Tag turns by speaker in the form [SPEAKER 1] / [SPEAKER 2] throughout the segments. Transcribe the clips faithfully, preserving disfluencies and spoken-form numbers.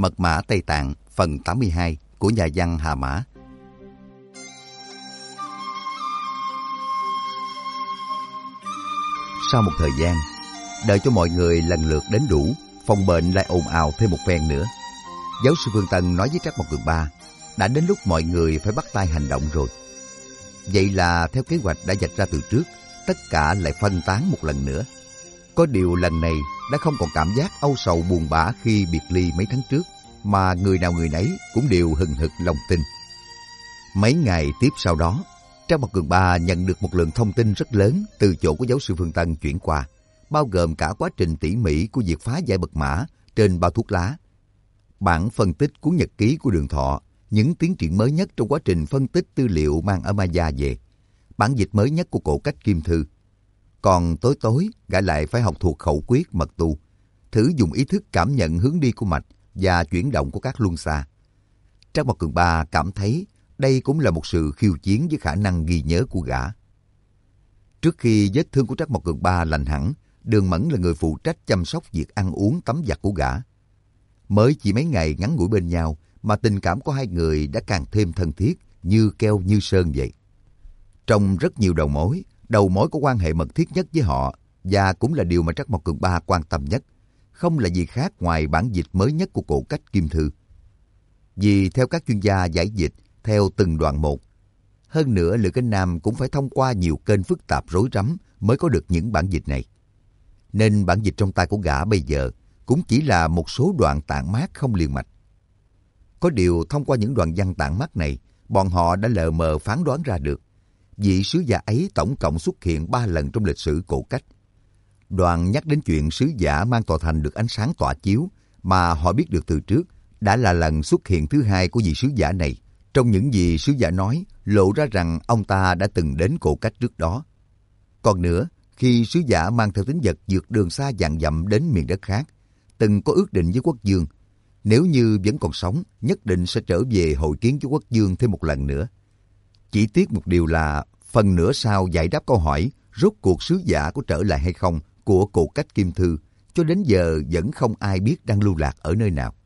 [SPEAKER 1] Mật mã Tây Tạng phần tám mươi hai của nhà văn Hà Mã. Sau một thời gian, đợi cho mọi người lần lượt đến đủ, phòng bệnh lại ồn ào thêm một phen nữa. Giáo sư Phương Tân nói với Trác Mộc Cường Ba, đã đến lúc mọi người phải bắt tay hành động rồi. Vậy là theo kế hoạch đã vạch ra từ trước, tất cả lại phân tán một lần nữa. Có điều lần này đã không còn cảm giác âu sầu buồn bã khi biệt ly mấy tháng trước, mà người nào người nấy cũng đều hừng hực lòng tin. Mấy ngày tiếp sau đó, Trác Mộc Cường Ba nhận được một lượng thông tin rất lớn từ chỗ của giáo sư Phương Tân chuyển qua, bao gồm cả quá trình tỉ mỉ của việc phá giải mật mã trên bao thuốc lá, bản phân tích cuốn nhật ký của Đường Thọ, những tiến triển mới nhất trong quá trình phân tích tư liệu mang ở Maya về, bản dịch mới nhất của cổ cách Kim Thư. Còn tối tối, gã lại phải học thuộc khẩu quyết mật tu, thử dùng ý thức cảm nhận hướng đi của mạch và chuyển động của các luân xa. Trác Mộc Cường Ba cảm thấy đây cũng là một sự khiêu chiến với khả năng ghi nhớ của gã. Trước khi vết thương của Trác Mộc Cường Ba lành hẳn, Đường Mẫn là người phụ trách chăm sóc việc ăn uống tắm giặt của gã. Mới chỉ mấy ngày ngắn ngủi bên nhau mà tình cảm của hai người đã càng thêm thân thiết, như keo như sơn vậy. Trong rất nhiều đầu mối, đầu mối có quan hệ mật thiết nhất với họ, và cũng là điều mà Trác Mộc Cường Ba quan tâm nhất, không là gì khác ngoài bản dịch mới nhất của cổ cách Kim Thư. Vì theo các chuyên gia giải dịch theo từng đoạn một, hơn nữa Lữ Kinh Nam cũng phải thông qua nhiều kênh phức tạp rối rắm mới có được những bản dịch này. Nên bản dịch trong tay của gã bây giờ cũng chỉ là một số đoạn tản mát không liền mạch. Có điều thông qua những đoạn văn tản mát này, bọn họ đã lờ mờ phán đoán ra được vị sứ giả ấy tổng cộng xuất hiện ba lần trong lịch sử cổ cách. Đoạn nhắc đến chuyện sứ giả mang tòa thành được ánh sáng tỏa chiếu mà họ biết được từ trước, đã là lần xuất hiện thứ hai của vị sứ giả này. Trong những gì sứ giả nói, lộ ra rằng ông ta đã từng đến cổ cách trước đó. Còn nữa, khi sứ giả mang theo tín vật vượt đường xa vạn dặm đến miền đất khác, từng có ước định với quốc vương, nếu như vẫn còn sống, nhất định sẽ trở về hội kiến với quốc vương thêm một lần nữa. Chỉ tiếc một điều là, phần nửa sau giải đáp câu hỏi rốt cuộc sứ giả có trở lại hay không của cổ cách Kim Thư, cho đến giờ vẫn không ai biết đang lưu lạc ở nơi nào.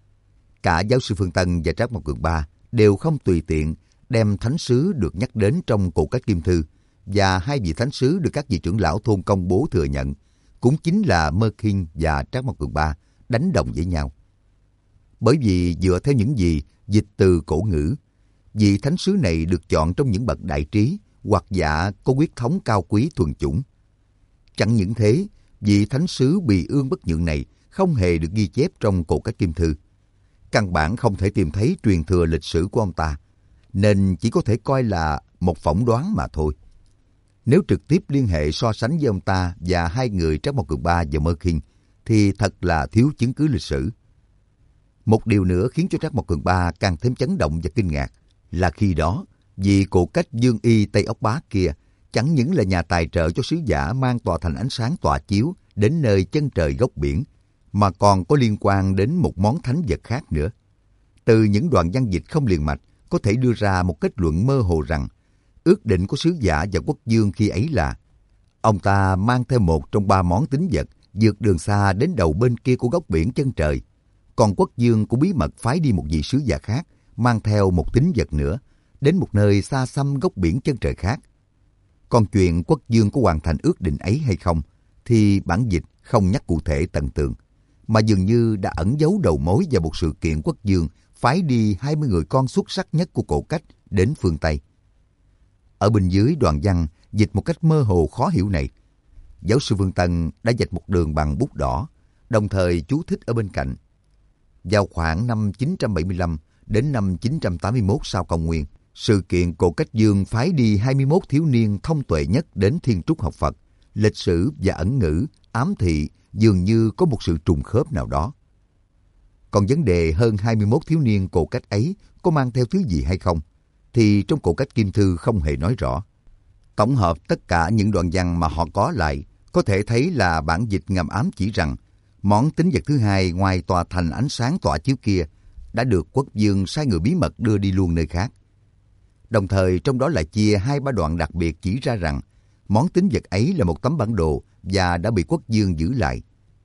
[SPEAKER 1] Cả giáo sư Phương Tân và Trác Mộc Cường Ba đều không tùy tiện đem thánh sứ được nhắc đến trong cổ cách Kim Thư và hai vị thánh sứ được các vị trưởng lão thôn công bố thừa nhận, cũng chính là Mơ Kinh và Trác Mộc Cường Ba đánh đồng với nhau. Bởi vì dựa theo những gì dịch từ cổ ngữ, vị thánh sứ này được chọn trong những bậc đại trí hoặc giả có huyết thống cao quý thuần chủng. Chẳng những thế, vị thánh sứ Bì Ương Bất Nhượng này không hề được ghi chép trong cổ cách Kim Thư. Căn bản không thể tìm thấy truyền thừa lịch sử của ông ta, nên chỉ có thể coi là một phỏng đoán mà thôi. Nếu trực tiếp liên hệ so sánh với ông ta và hai người Trác Mộc Cường Ba và Mơ Kinh, thì thật là thiếu chứng cứ lịch sử. Một điều nữa khiến cho Trác Mộc Cường Ba càng thêm chấn động và kinh ngạc là khi đó, vị cổ cách Dương Y Tây Ốc Bá kia chẳng những là nhà tài trợ cho sứ giả mang tòa thành ánh sáng tỏa chiếu đến nơi chân trời góc biển, mà còn có liên quan đến một món thánh vật khác nữa. Từ những đoạn văn dịch không liền mạch, có thể đưa ra một kết luận mơ hồ rằng ước định của sứ giả và quốc vương khi ấy là ông ta mang theo một trong ba món tín vật vượt đường xa đến đầu bên kia của góc biển chân trời. Còn quốc vương cũng bí mật phái đi một vị sứ giả khác mang theo một tín vật nữa đến một nơi xa xăm góc biển chân trời khác. Còn chuyện quốc vương có hoàn thành ước định ấy hay không thì bản dịch không nhắc cụ thể tận tường, mà dường như đã ẩn giấu đầu mối vào một sự kiện quốc vương phái đi hai mươi người con xuất sắc nhất của cổ cách đến phương Tây. Ở bên dưới đoạn văn dịch một cách mơ hồ khó hiểu này, giáo sư Phương Tân đã vạch một đường bằng bút đỏ, đồng thời chú thích ở bên cạnh. Vào khoảng năm chín trăm bảy mươi lăm đến năm chín trăm tám mươi mốt sau công nguyên, sự kiện cổ cách dương phái đi hai mươi mốt thiếu niên thông tuệ nhất đến thiên trúc học Phật, lịch sử và ẩn ngữ, ám thị dường như có một sự trùng khớp nào đó. Còn vấn đề hơn hai mươi mốt thiếu niên cổ cách ấy có mang theo thứ gì hay không, thì trong cổ cách Kim Thư không hề nói rõ. Tổng hợp tất cả những đoạn văn mà họ có lại, có thể thấy là bản dịch ngầm ám chỉ rằng món tín vật thứ hai ngoài tòa thành ánh sáng tỏa chiếu kia đã được quốc vương sai người bí mật đưa đi luôn nơi khác. Đồng thời trong đó lại chia hai ba đoạn đặc biệt chỉ ra rằng món tín vật ấy là một tấm bản đồ và đã bị quốc vương giữ lại.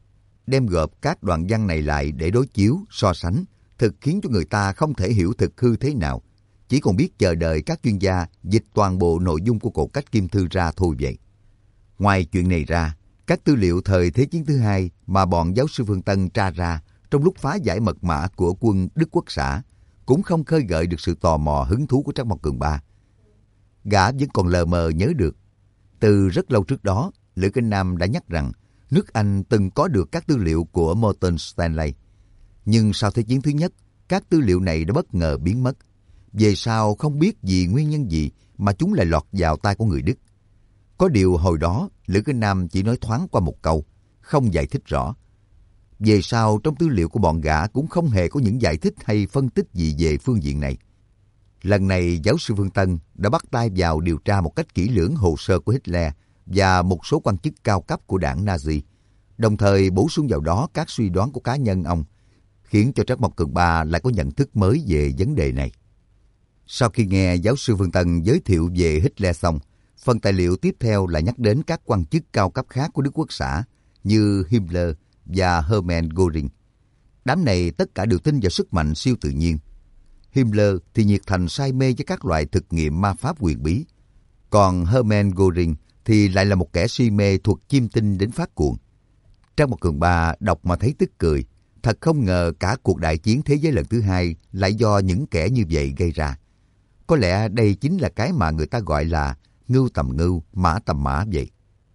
[SPEAKER 1] đem gộp các đoạn văn này lại để đối chiếu, so sánh, thực khiến cho người ta không thể hiểu thực hư thế nào, chỉ còn biết chờ đợi các chuyên gia dịch toàn bộ nội dung của Cột Cách Kim Thư ra thôi vậy. Ngoài chuyện này ra, các tư liệu thời Thế chiến thứ hai mà bọn giáo sư Phương Tân tra ra trong lúc phá giải mật mã của quân Đức Quốc xã cũng không khơi gợi được sự tò mò hứng thú của Trác Mộc Cường Ba. Gã vẫn còn lờ mờ nhớ được. Từ rất lâu trước đó, Lữ Kinh Nam đã nhắc rằng nước Anh từng có được các tư liệu của Morton Stanley. Nhưng sau Thế chiến thứ nhất, các tư liệu này đã bất ngờ biến mất. Về sau không biết vì nguyên nhân gì mà chúng lại lọt vào tay của người Đức. Có điều hồi đó, Lữ Kinh Nam chỉ nói thoáng qua một câu, không giải thích rõ. Về sau trong tư liệu của bọn gã cũng không hề có những giải thích hay phân tích gì về phương diện này. Lần này giáo sư Phương Tân đã bắt tay vào điều tra một cách kỹ lưỡng hồ sơ của Hitler và một số quan chức cao cấp của đảng Nazi, đồng thời bổ sung vào đó các suy đoán của cá nhân ông, khiến cho Trác Mộc Cường Ba lại có nhận thức mới về vấn đề này. Sau khi nghe giáo sư Phương Tân giới thiệu về Hitler xong, phần tài liệu tiếp theo là nhắc đến các quan chức cao cấp khác của Đức Quốc xã như Himmler và Hermann Göring. Đám này tất cả đều tin vào sức mạnh siêu tự nhiên. Himmler thì nhiệt thành say mê với các loại thực nghiệm ma pháp huyền bí, còn Hermann Göring thì lại là một kẻ si mê thuật chiêm tinh đến phát cuồng. Trác Mộc Cường Ba đọc mà thấy tức cười, thật không ngờ cả cuộc đại chiến thế giới lần thứ hai lại do những kẻ như vậy gây ra. Có lẽ đây chính là cái mà người ta gọi là ngưu tầm ngưu, mã tầm mã vậy.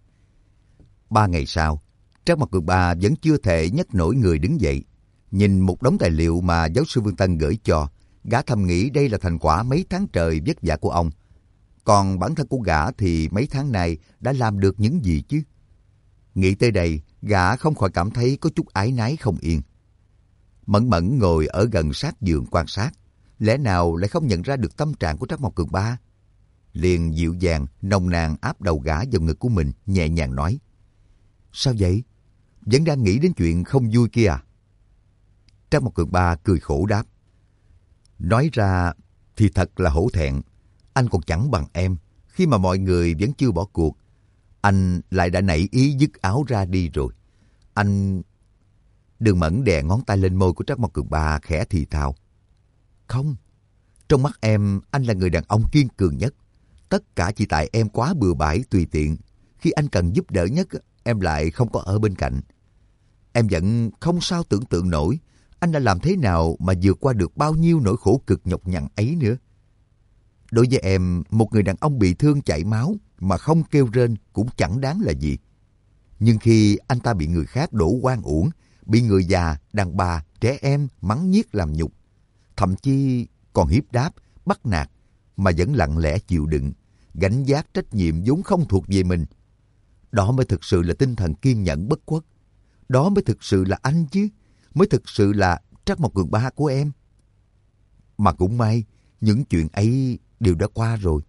[SPEAKER 1] Ba ngày sau, Trác Mộc Cường Ba vẫn chưa thể nhấc nổi người đứng dậy. Nhìn một đống tài liệu mà giáo sư Vương Tân gửi cho, gã thầm nghĩ đây là thành quả mấy tháng trời vất vả của ông. Còn bản thân của gã thì mấy tháng này đã làm được những gì chứ? Nghĩ tới đây, gã không khỏi cảm thấy có chút áy náy không yên. Mẫn Mẫn ngồi ở gần sát giường quan sát, lẽ nào lại không nhận ra được tâm trạng của Trác Mộc Cường Ba? Liền dịu dàng, nồng nàn áp đầu gã vào ngực của mình, nhẹ nhàng nói: Sao vậy? Vẫn đang nghĩ đến chuyện không vui kia à? Trác Mộc Cường Ba cười khổ đáp: Nói ra thì thật là hổ thẹn. Anh còn chẳng bằng em. Khi mà mọi người vẫn chưa bỏ cuộc, anh lại đã nảy ý dứt áo ra đi rồi. Anh... Đường Mẫn đè ngón tay lên môi của Trác Mộc Cường Ba khẽ thì thào: Không, trong mắt em, anh là người đàn ông kiên cường nhất. Tất cả chỉ tại em quá bừa bãi tùy tiện. Khi anh cần giúp đỡ nhất, em lại không có ở bên cạnh. Em vẫn không sao tưởng tượng nổi anh đã làm thế nào mà vượt qua được bao nhiêu nỗi khổ cực nhọc nhằn ấy nữa. Đối với em, một người đàn ông bị thương chảy máu mà không kêu rên cũng chẳng đáng là gì. Nhưng khi anh ta bị người khác đổ oan uổng, bị người già, đàn bà, trẻ em mắng nhiếc làm nhục, thậm chí còn hiếp đáp, bắt nạt, mà vẫn lặng lẽ chịu đựng, gánh vác trách nhiệm vốn không thuộc về mình. Đó mới thực sự là tinh thần kiên nhẫn bất khuất. Đó mới thực sự là anh chứ, mới thực sự là Trác Mộc Cường Ba của em. Mà cũng may, những chuyện ấy đều đã qua rồi.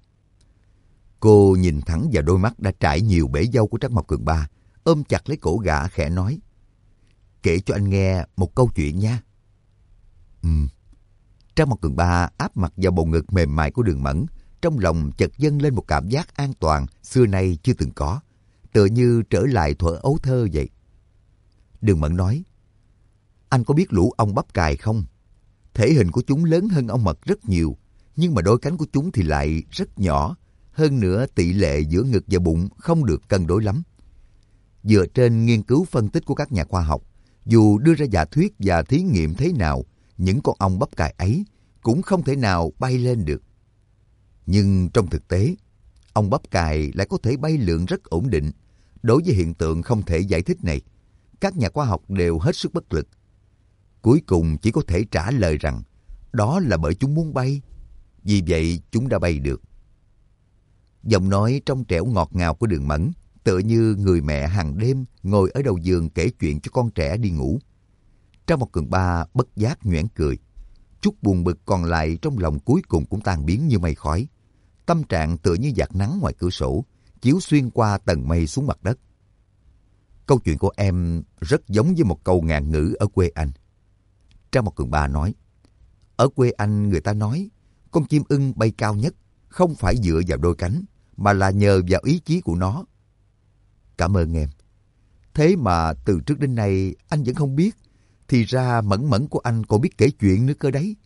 [SPEAKER 1] Cô nhìn thẳng vào đôi mắt đã trải nhiều bể dâu của Trác Mộc Cường Ba, ôm chặt lấy cổ gã khẽ nói: Kể cho anh nghe một câu chuyện nha. Ừm. Trác Mộc Cường Ba áp mặt vào bầu ngực mềm mại của Đường Mẫn, trong lòng chợt dâng lên một cảm giác an toàn xưa nay chưa từng có, tựa như trở lại thuở ấu thơ vậy. Đường Mẫn nói: Anh có biết lũ ong bắp cài không? Thể hình của chúng lớn hơn ong mật rất nhiều, nhưng mà đôi cánh của chúng thì lại rất nhỏ. Hơn nữa tỷ lệ giữa ngực và bụng không được cân đối lắm. Dựa trên nghiên cứu phân tích của các nhà khoa học, dù đưa ra giả thuyết và thí nghiệm thế nào, những con ong bắp cài ấy cũng không thể nào bay lên được. Nhưng trong thực tế, ong bắp cài lại có thể bay lượn rất ổn định. Đối với hiện tượng không thể giải thích này, các nhà khoa học đều hết sức bất lực. Cuối cùng chỉ có thể trả lời rằng đó là bởi chúng muốn bay. Vì vậy chúng đã bay được. Giọng nói trong trẻo ngọt ngào của Đường Mẫn tựa như người mẹ hàng đêm ngồi ở đầu giường kể chuyện cho con trẻ đi ngủ. Trác Mộc Cường Ba bất giác nhoẻn cười. Chút buồn bực còn lại trong lòng cuối cùng cũng tan biến như mây khói. Tâm trạng tựa như vạt nắng ngoài cửa sổ, chiếu xuyên qua tầng mây xuống mặt đất. Câu chuyện của em rất giống với một câu ngạn ngữ ở quê anh. Trác Mộc Cường Ba nói: Ở quê anh người ta nói, con chim ưng bay cao nhất không phải dựa vào đôi cánh, mà là nhờ vào ý chí của nó. Cảm ơn em. Thế mà từ trước đến nay anh vẫn không biết. Thì ra Mẫn Mẫn của anh còn biết kể chuyện nữa cơ đấy.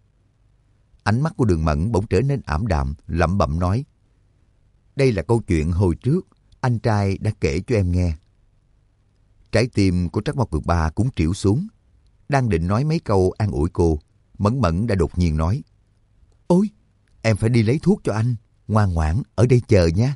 [SPEAKER 1] Ánh mắt của Đường Mẫn bỗng trở nên ảm đạm, lẩm bẩm nói. Đây là câu chuyện hồi trước anh trai đã kể cho em nghe. Trái tim của Trắc Mộc Cường Ba cũng trĩu xuống. Đang định nói mấy câu an ủi cô, Mẫn Mẫn đã đột nhiên nói. Ôi, em phải đi lấy thuốc cho anh. Ngoan ngoãn, ở đây chờ nha.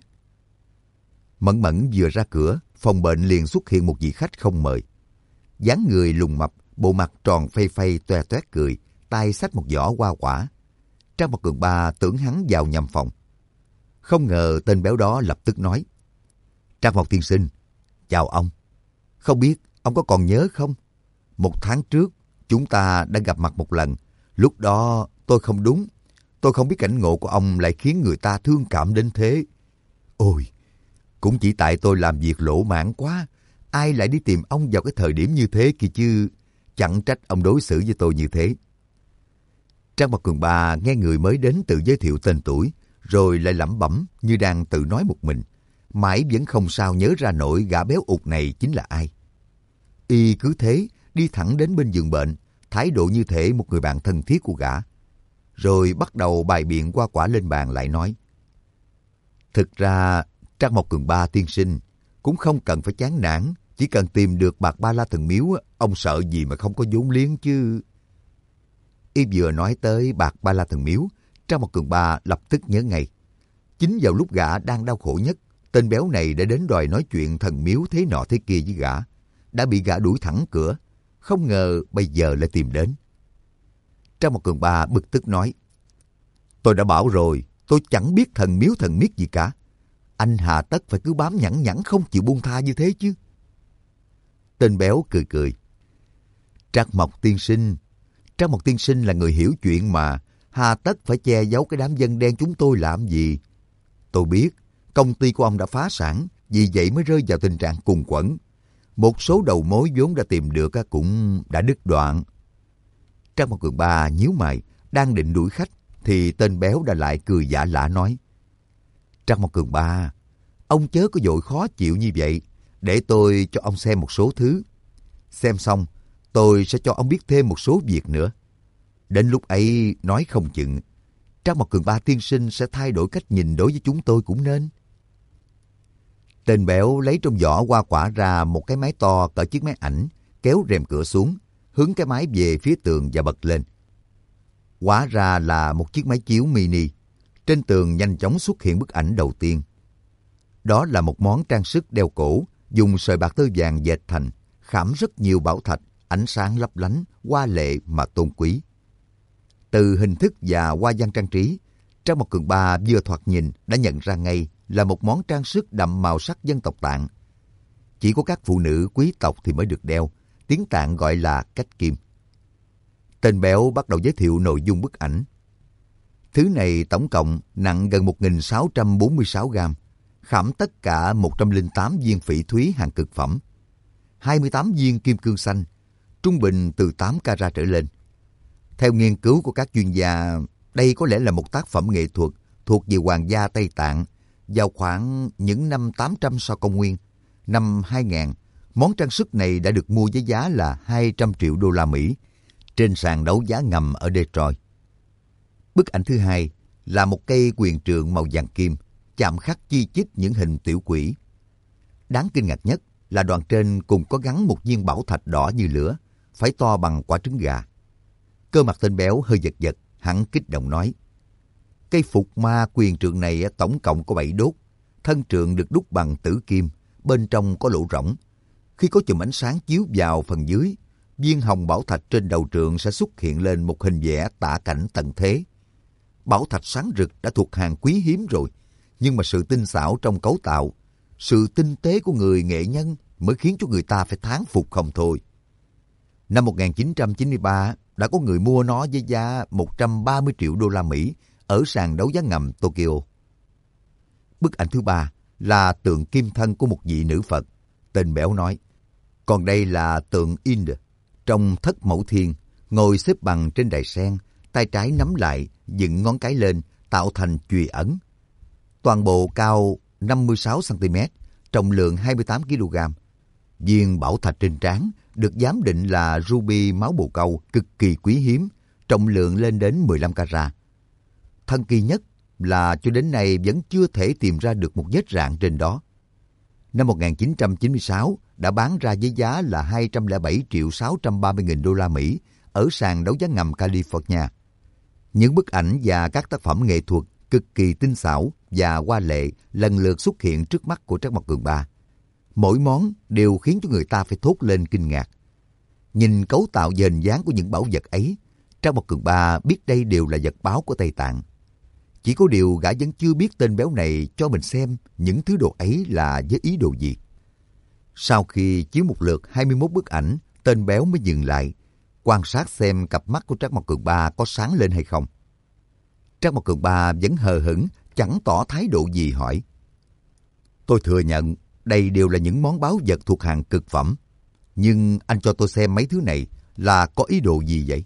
[SPEAKER 1] Mẫn Mẫn vừa ra cửa, phòng bệnh liền xuất hiện một vị khách không mời. Dáng người lùn mập, bộ mặt tròn phây phây toe toét cười, tay xách một giỏ hoa quả. Trắc Mộc Cường Ba tưởng hắn vào nhầm phòng. Không ngờ tên béo đó lập tức nói. Trắc Mộc tiên sinh, chào ông. Không biết ông có còn nhớ không? Một tháng trước, chúng ta đã gặp mặt một lần. Lúc đó tôi không đúng. Tôi không biết cảnh ngộ của ông lại khiến người ta thương cảm đến thế. Ôi, cũng chỉ tại tôi làm việc lỗ mãng quá. Ai lại đi tìm ông vào cái thời điểm như thế kìa chứ. Chẳng trách ông đối xử với tôi như thế. Trắc Mộc Cường Ba nghe người mới đến tự giới thiệu tên tuổi, rồi lại lẩm bẩm như đang tự nói một mình. Mãi vẫn không sao nhớ ra nổi gã béo ụt này chính là ai. Y cứ thế đi thẳng đến bên giường bệnh, thái độ như thể một người bạn thân thiết của gã. Rồi bắt đầu bày biện hoa quả lên bàn lại nói. Thực ra Trắc Mộc Cường Ba tiên sinh cũng không cần phải chán nản. Chỉ cần tìm được bạc Ba La Thần Miếu, ông sợ gì mà không có vốn liếng chứ. Y vừa nói tới bạc Ba La Thần Miếu, Trắc Mộc Cường Ba lập tức nhớ ngay. Chính vào lúc gã đang đau khổ nhất, tên béo này đã đến đòi nói chuyện thần miếu thế nọ thế kia với gã. Đã bị gã đuổi thẳng cửa, không ngờ bây giờ lại tìm đến. Trắc Mộc Cường Ba bực tức nói. Tôi đã bảo rồi, tôi chẳng biết thần miếu thần miết gì cả. Anh hà tất phải cứ bám nhẵn nhẵn không chịu buông tha như thế chứ. Tên béo cười cười. Trắc Mộc tiên sinh, Trắc Mộc tiên sinh là người hiểu chuyện mà, hà tất phải che giấu cái đám dân đen chúng tôi làm gì. Tôi biết, công ty của ông đã phá sản, vì vậy mới rơi vào tình trạng cùng quẫn. Một số đầu mối vốn đã tìm được cũng đã đứt đoạn. Trắc Mộc Cường Ba nhíu mày, đang định đuổi khách, thì tên béo đã lại cười giả lả nói. Trắc Mộc Cường Ba, ông chớ có vội khó chịu như vậy, để tôi cho ông xem một số thứ. Xem xong, tôi sẽ cho ông biết thêm một số việc nữa. Đến lúc ấy nói không chừng, Trắc Mộc Cường Ba tiên sinh sẽ thay đổi cách nhìn đối với chúng tôi cũng nên. Tên béo lấy trong giỏ hoa quả ra một cái máy to cỡ chiếc máy ảnh, kéo rèm cửa xuống, hướng cái máy về phía tường và bật lên. Hóa ra là một chiếc máy chiếu mini. Trên tường nhanh chóng xuất hiện bức ảnh đầu tiên. Đó là một món trang sức đeo cổ, dùng sợi bạc tơ vàng dệt thành, khảm rất nhiều bảo thạch, ánh sáng lấp lánh, hoa lệ mà tôn quý. Từ hình thức và hoa văn trang trí, Trắc Mộc Cường Ba vừa thoạt nhìn đã nhận ra ngay là một món trang sức đậm màu sắc dân tộc Tạng. Chỉ có các phụ nữ quý tộc thì mới được đeo, tiếng Tạng gọi là cách kim. Tên béo bắt đầu giới thiệu nội dung bức ảnh. Thứ này tổng cộng nặng gần một nghìn sáu trăm bốn mươi sáu gam, khảm tất cả một trăm lẻ tám viên phỉ thúy hàng cực phẩm, hai mươi tám viên kim cương xanh, trung bình từ tám carat trở lên. Theo nghiên cứu của các chuyên gia, đây có lẽ là một tác phẩm nghệ thuật thuộc về Hoàng gia Tây Tạng. Vào khoảng những năm tám trăm sau công nguyên, năm hai nghìn, món trang sức này đã được mua với giá là hai trăm triệu đô la Mỹ trên sàn đấu giá ngầm ở Detroit. Bức ảnh thứ hai là một cây quyền trượng màu vàng kim, chạm khắc chi chít những hình tiểu quỷ. Đáng kinh ngạc nhất là đoạn trên cùng có gắn một viên bảo thạch đỏ như lửa, phải to bằng quả trứng gà. Cơ mặt tên béo hơi giật giật, hắn kích động nói. Cây phục ma quyền trượng này tổng cộng có bảy đốt, thân trượng được đúc bằng tử kim, bên trong có lỗ rỗng. Khi có chùm ánh sáng chiếu vào phần dưới, viên hồng bảo thạch trên đầu trượng sẽ xuất hiện lên một hình vẽ tả cảnh tận thế. Bảo thạch sáng rực đã thuộc hàng quý hiếm rồi, nhưng mà sự tinh xảo trong cấu tạo, sự tinh tế của người nghệ nhân mới khiến cho người ta phải thán phục không thôi. Năm một nghìn chín trăm chín mươi ba, đã có người mua nó với giá một trăm ba mươi triệu đô la Mỹ ở sàn đấu giá ngầm Tokyo. Bức ảnh thứ ba là tượng kim thân của một vị nữ Phật. Tên béo nói. Còn đây là tượng Ind trong Thất Mẫu Thiên, ngồi xếp bằng trên đài sen, tay trái nắm lại, dựng ngón cái lên, tạo thành chùy ấn. Toàn bộ cao năm mươi sáu xăng ti mét, trọng lượng hai mươi tám ki lô gam. Viên bảo thạch trên trán được giám định là ruby máu bồ câu cực kỳ quý hiếm, trọng lượng lên đến mười lăm carat. Thần kỳ nhất là cho đến nay vẫn chưa thể tìm ra được một vết rạn trên đó. Năm một nghìn chín trăm chín mươi sáu đã bán ra với giá là hai trăm lẻ bảy triệu sáu trăm ba mươi nghìn đô la Mỹ ở sàn đấu giá ngầm California. Những bức ảnh và các tác phẩm nghệ thuật cực kỳ tinh xảo và hoa lệ lần lượt xuất hiện trước mắt của Trác Mộc Cường Ba. Mỗi món đều khiến cho người ta phải thốt lên kinh ngạc. Nhìn cấu tạo và hình dáng của những bảo vật ấy, Trác Mộc Cường Ba biết đây đều là vật báu của Tây Tạng. Chỉ có điều gã vẫn chưa biết tên béo này cho mình xem những thứ đồ ấy là với ý đồ gì. Sau khi chiếu một lượt hai mươi mốt bức ảnh, tên béo mới dừng lại, quan sát xem cặp mắt của Trác Mộc Cường Ba có sáng lên hay không. Trác Mộc Cường Ba vẫn hờ hững, chẳng tỏ thái độ gì hỏi. Tôi thừa nhận đây đều là những món báu vật thuộc hàng cực phẩm. Nhưng anh cho tôi xem mấy thứ này là có ý đồ gì vậy?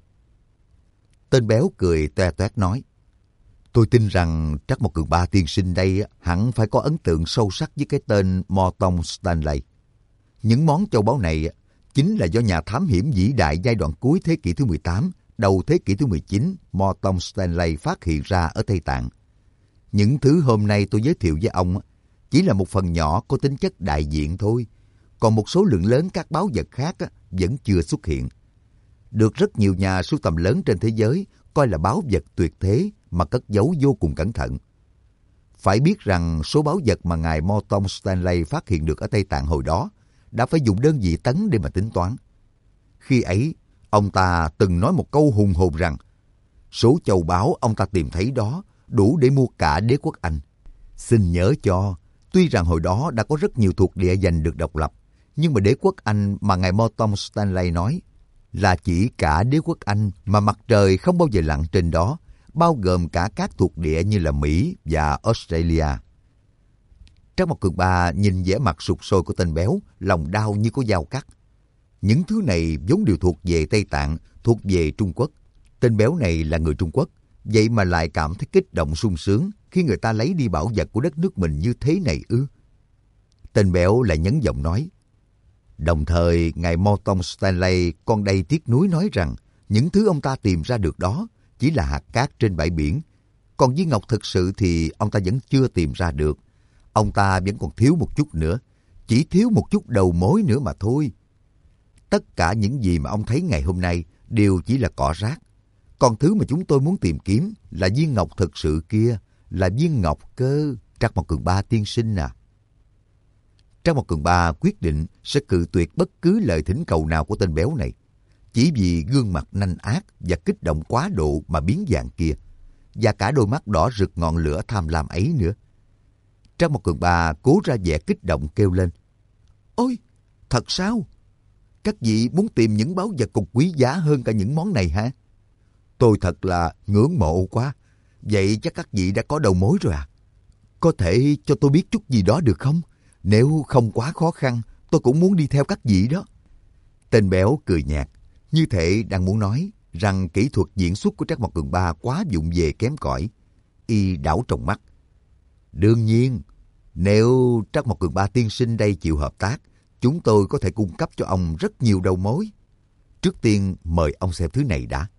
[SPEAKER 1] Tên béo cười toe toét nói. Tôi tin rằng Trác Mộc Cường Ba tiên sinh đây hẳn phải có ấn tượng sâu sắc với cái tên Morton Stanley. Những món châu báu này chính là do nhà thám hiểm vĩ đại giai đoạn cuối thế kỷ thứ mười tám, đầu thế kỷ thứ mười chín, Morton Stanley phát hiện ra ở Tây Tạng. Những thứ hôm nay tôi giới thiệu với ông chỉ là một phần nhỏ có tính chất đại diện thôi, còn một số lượng lớn các báu vật khác vẫn chưa xuất hiện. Được rất nhiều nhà sưu tầm lớn trên thế giới coi là báu vật tuyệt thế mà cất giấu vô cùng cẩn thận. Phải biết rằng số báu vật mà ngài Morton Stanley phát hiện được ở Tây Tạng hồi đó đã phải dùng đơn vị tấn để mà tính toán. Khi ấy, ông ta từng nói một câu hùng hồn rằng số châu báu ông ta tìm thấy đó đủ để mua cả đế quốc Anh. Xin nhớ cho, tuy rằng hồi đó đã có rất nhiều thuộc địa giành được độc lập, nhưng mà đế quốc Anh mà ngài Morton Stanley nói là chỉ cả đế quốc Anh mà mặt trời không bao giờ lặn trên đó, bao gồm cả các thuộc địa như là Mỹ và Australia. Trác Mộc Cường Ba nhìn vẻ mặt sụt sôi của tên béo, lòng đau như có dao cắt. Những thứ này vốn đều thuộc về Tây Tạng, thuộc về Trung Quốc. Tên béo này là người Trung Quốc, vậy mà lại cảm thấy kích động sung sướng khi người ta lấy đi bảo vật của đất nước mình như thế này ư? Tên béo lại nhấn giọng nói. Đồng thời, ngài Morton Stanley còn đầy tiếc nuối nói rằng những thứ ông ta tìm ra được đó chỉ là hạt cát trên bãi biển. Còn viên ngọc thực sự thì ông ta vẫn chưa tìm ra được. Ông ta vẫn còn thiếu một chút nữa, chỉ thiếu một chút đầu mối nữa mà thôi. Tất cả những gì mà ông thấy ngày hôm nay đều chỉ là cỏ rác. Còn thứ mà chúng tôi muốn tìm kiếm là viên ngọc thực sự kia, là viên ngọc cơ, Trác Mộc Cường Ba tiên sinh à. Trác Mộc Cường Ba quyết định sẽ cự tuyệt bất cứ lời thỉnh cầu nào của tên béo này, chỉ vì gương mặt nanh ác và kích động quá độ mà biến dạng kia, và cả đôi mắt đỏ rực ngọn lửa tham lam ấy nữa. Trác Mộc Cường Ba cố ra vẻ kích động kêu lên. Ôi, thật sao? Các vị muốn tìm những báu vật còn quý giá hơn cả những món này hả? Tôi thật là ngưỡng mộ quá. Vậy chắc các vị đã có đầu mối rồi à? Có thể cho tôi biết chút gì đó được không? Nếu không quá khó khăn, tôi cũng muốn đi theo các vị đó. Tên béo cười nhạt, như thể đang muốn nói rằng kỹ thuật diễn xuất của Trác Mộc Cường Ba quá vụng về kém cỏi. Y đảo trong mắt. Đương nhiên, nếu Trác Mộc Cường Ba tiên sinh đây chịu hợp tác, chúng tôi có thể cung cấp cho ông rất nhiều đầu mối. Trước tiên mời ông xem thứ này đã.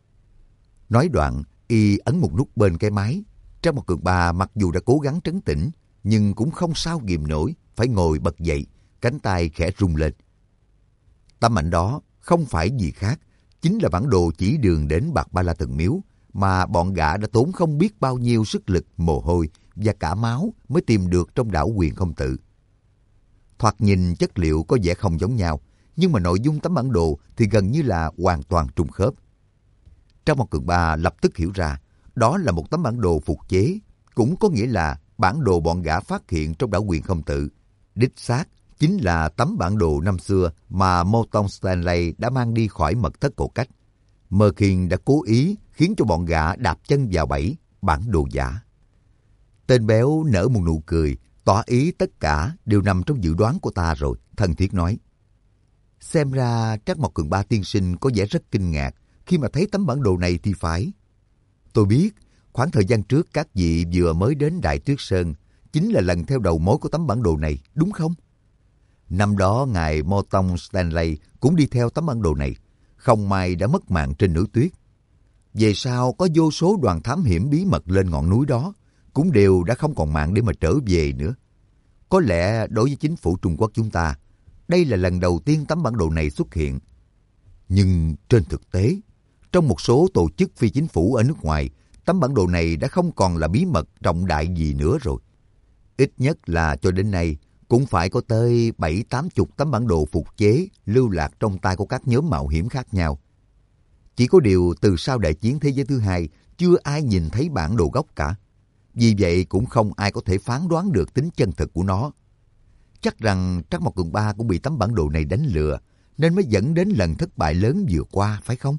[SPEAKER 1] Nói đoạn, y ấn một nút bên cái máy. Trác Mộc Cường Ba mặc dù đã cố gắng trấn tĩnh, nhưng cũng không sao ghìm nổi, phải ngồi bật dậy, cánh tay khẽ rung lên. Tấm ảnh đó không phải gì khác, chính là bản đồ chỉ đường đến Bạt Ba La Thần Miếu mà bọn gã đã tốn không biết bao nhiêu sức lực, mồ hôi và cả máu mới tìm được trong đảo Huyền Không Tự. Thoạt nhìn chất liệu có vẻ không giống nhau, nhưng mà nội dung tấm bản đồ thì gần như là hoàn toàn trùng khớp. Trác Mộc Cường Ba lập tức hiểu ra, đó là một tấm bản đồ phục chế, cũng có nghĩa là bản đồ bọn gã phát hiện trong đảo Huyền Không Tự. Đích xác chính là tấm bản đồ năm xưa mà Morton Stanley đã mang đi khỏi mật thất cổ cách. Merkin đã cố ý khiến cho bọn gã đạp chân vào bẫy bản đồ giả. Tên béo nở một nụ cười, tỏ ý tất cả đều nằm trong dự đoán của ta rồi, thân thiết nói. Xem ra Trác Mộc Cường Ba tiên sinh có vẻ rất kinh ngạc khi mà thấy tấm bản đồ này thì phải. Tôi biết, khoảng thời gian trước các vị vừa mới đến Đại Tuyết Sơn chính là lần theo đầu mối của tấm bản đồ này, đúng không? Năm đó ngài Morton Stanley cũng đi theo tấm bản đồ này, không may đã mất mạng trên núi tuyết. Về sau có vô số đoàn thám hiểm bí mật lên ngọn núi đó, cũng đều đã không còn mạng để mà trở về nữa. Có lẽ đối với chính phủ Trung Quốc chúng ta, đây là lần đầu tiên tấm bản đồ này xuất hiện. Nhưng trên thực tế, trong một số tổ chức phi chính phủ ở nước ngoài, tấm bản đồ này đã không còn là bí mật trọng đại gì nữa rồi. Ít nhất là cho đến nay, cũng phải có tới bảy tám chục tấm bản đồ phục chế lưu lạc trong tay của các nhóm mạo hiểm khác nhau. Chỉ có điều từ sau Đại chiến Thế giới thứ hai, chưa ai nhìn thấy bản đồ gốc cả. Vì vậy cũng không ai có thể phán đoán được tính chân thực của nó. Chắc rằng Trắc Mộc Cường Ba cũng bị tấm bản đồ này đánh lừa, nên mới dẫn đến lần thất bại lớn vừa qua, phải không?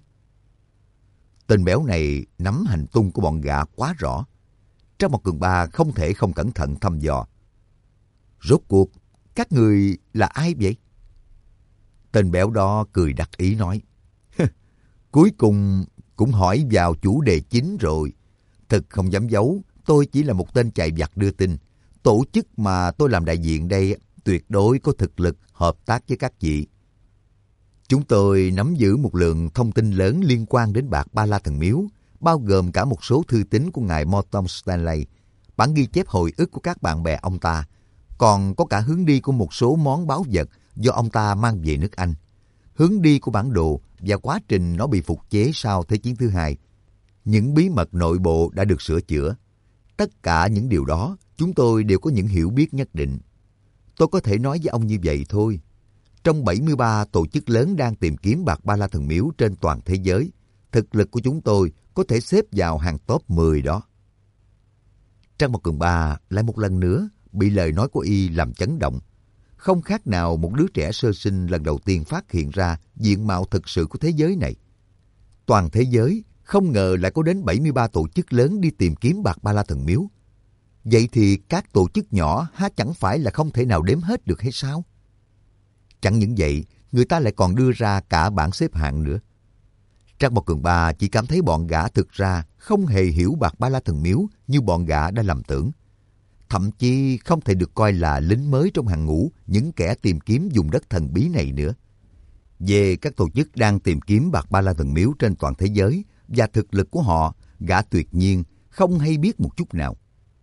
[SPEAKER 1] Tên béo này nắm hành tung của bọn gã quá rõ. Trắc Mộc Cường Ba không thể không cẩn thận thăm dò. Rốt cuộc, các người là ai vậy? Tên béo đó cười đắc ý nói. Cuối cùng cũng hỏi vào chủ đề chính rồi. Thực không dám giấu, tôi chỉ là một tên chạy vặt đưa tin. Tổ chức mà tôi làm đại diện đây tuyệt đối có thực lực hợp tác với các vị. Chúng tôi nắm giữ một lượng thông tin lớn liên quan đến bạc Ba La Thần Miếu, bao gồm cả một số thư tín của ngài Morton Stanley, bản ghi chép hồi ức của các bạn bè ông ta, còn có cả hướng đi của một số món báu vật do ông ta mang về nước Anh, hướng đi của bản đồ và quá trình nó bị phục chế sau Thế chiến thứ hai. Những bí mật nội bộ đã được sửa chữa. Tất cả những điều đó, chúng tôi đều có những hiểu biết nhất định. Tôi có thể nói với ông như vậy thôi. Trong bảy mươi ba tổ chức lớn đang tìm kiếm bạc Ba La Thần Miếu trên toàn thế giới, thực lực của chúng tôi có thể xếp vào hàng top mười đó. Trắc Mộc Cường Ba lại một lần nữa bị lời nói của y làm chấn động. Không khác nào một đứa trẻ sơ sinh lần đầu tiên phát hiện ra diện mạo thực sự của thế giới này. Toàn thế giới không ngờ lại có đến bảy mươi ba tổ chức lớn đi tìm kiếm bạc Ba La Thần Miếu. Vậy thì các tổ chức nhỏ há chẳng phải là không thể nào đếm hết được hay sao? Chẳng những vậy, người ta lại còn đưa ra cả bảng xếp hạng nữa. Trắc Mộc Cường Ba chỉ cảm thấy bọn gã thực ra không hề hiểu bạc Ba La Thần Miếu như bọn gã đã lầm tưởng. Thậm chí không thể được coi là lính mới trong hàng ngũ những kẻ tìm kiếm vùng đất thần bí này nữa. Về các tổ chức đang tìm kiếm bạc Ba La Thần Miếu trên toàn thế giới và thực lực của họ, gã tuyệt nhiên không hay biết một chút nào.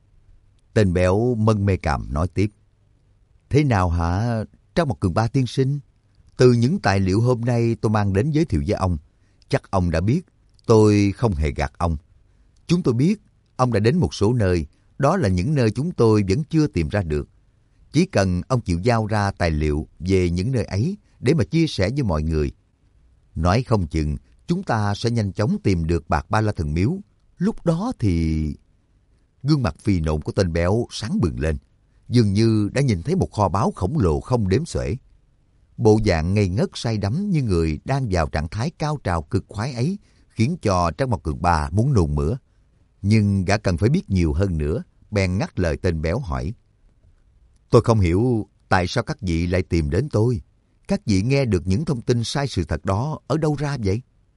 [SPEAKER 1] Tên béo Mân Mê Càm nói tiếp. Thế nào hả Trắc Mộc Cường Ba tiên sinh? Từ những tài liệu hôm nay tôi mang đến giới thiệu với ông, chắc ông đã biết tôi không hề gạt ông. Chúng tôi biết ông đã đến một số nơi, đó là những nơi chúng tôi vẫn chưa tìm ra được. Chỉ cần ông chịu giao ra tài liệu về những nơi ấy để mà chia sẻ với mọi người. Nói không chừng chúng ta sẽ nhanh chóng tìm được bạc Ba La Thần Miếu. Lúc đó thì... Gương mặt phì nộn của tên béo sáng bừng lên, dường như đã nhìn thấy một kho báu khổng lồ không đếm xuể. Bộ dạng ngây ngất say đắm như người đang vào trạng thái cao trào cực khoái ấy khiến cho Trắc Mộc Cường Ba muốn nôn mửa. Nhưng gã cần phải biết nhiều hơn nữa, bèn ngắt lời tên béo hỏi. Tôi không hiểu tại sao các vị lại tìm đến tôi. Các vị nghe được những thông tin sai sự thật đó ở đâu ra vậy?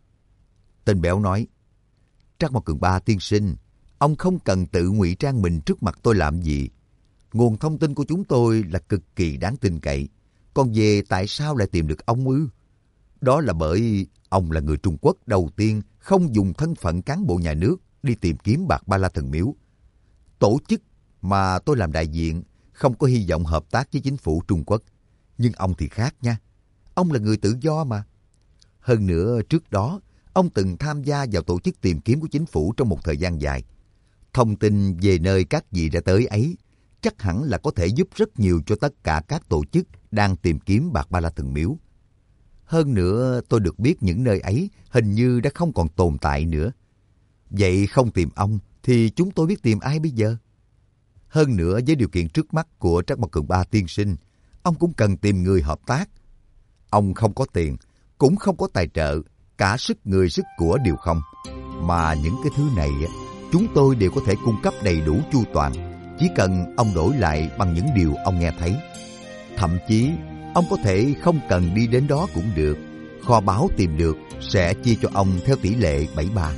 [SPEAKER 1] Tên béo nói. Trắc Mộc Cường Ba tiên sinh, ông không cần tự ngụy trang mình trước mặt tôi làm gì. Nguồn thông tin của chúng tôi là cực kỳ đáng tin cậy. Còn về tại sao lại tìm được ông ư? Đó là bởi ông là người Trung Quốc đầu tiên không dùng thân phận cán bộ nhà nước đi tìm kiếm bạc Ba La Thần Miếu. Tổ chức mà tôi làm đại diện không có hy vọng hợp tác với chính phủ Trung Quốc. Nhưng ông thì khác nha. Ông là người tự do mà. Hơn nữa trước đó, ông từng tham gia vào tổ chức tìm kiếm của chính phủ trong một thời gian dài. Thông tin về nơi các vị đã tới ấy chắc hẳn là có thể giúp rất nhiều cho tất cả các tổ chức đang tìm kiếm bạc Ba La Thần Miếu. Hơn nữa, tôi được biết những nơi ấy hình như đã không còn tồn tại nữa. Vậy không tìm ông thì chúng tôi biết tìm ai bây giờ? Hơn nữa, với điều kiện trước mắt của Trắc Mộc Cường Ba tiên sinh, ông cũng cần tìm người hợp tác. Ông không có tiền, cũng không có tài trợ, cả sức người sức của đều không. Mà những cái thứ này chúng tôi đều có thể cung cấp đầy đủ chu toàn, chỉ cần ông đổi lại bằng những điều ông nghe thấy. Thậm chí, ông có thể không cần đi đến đó cũng được. Kho báu tìm được sẽ chia cho ông theo tỷ lệ bảy ba.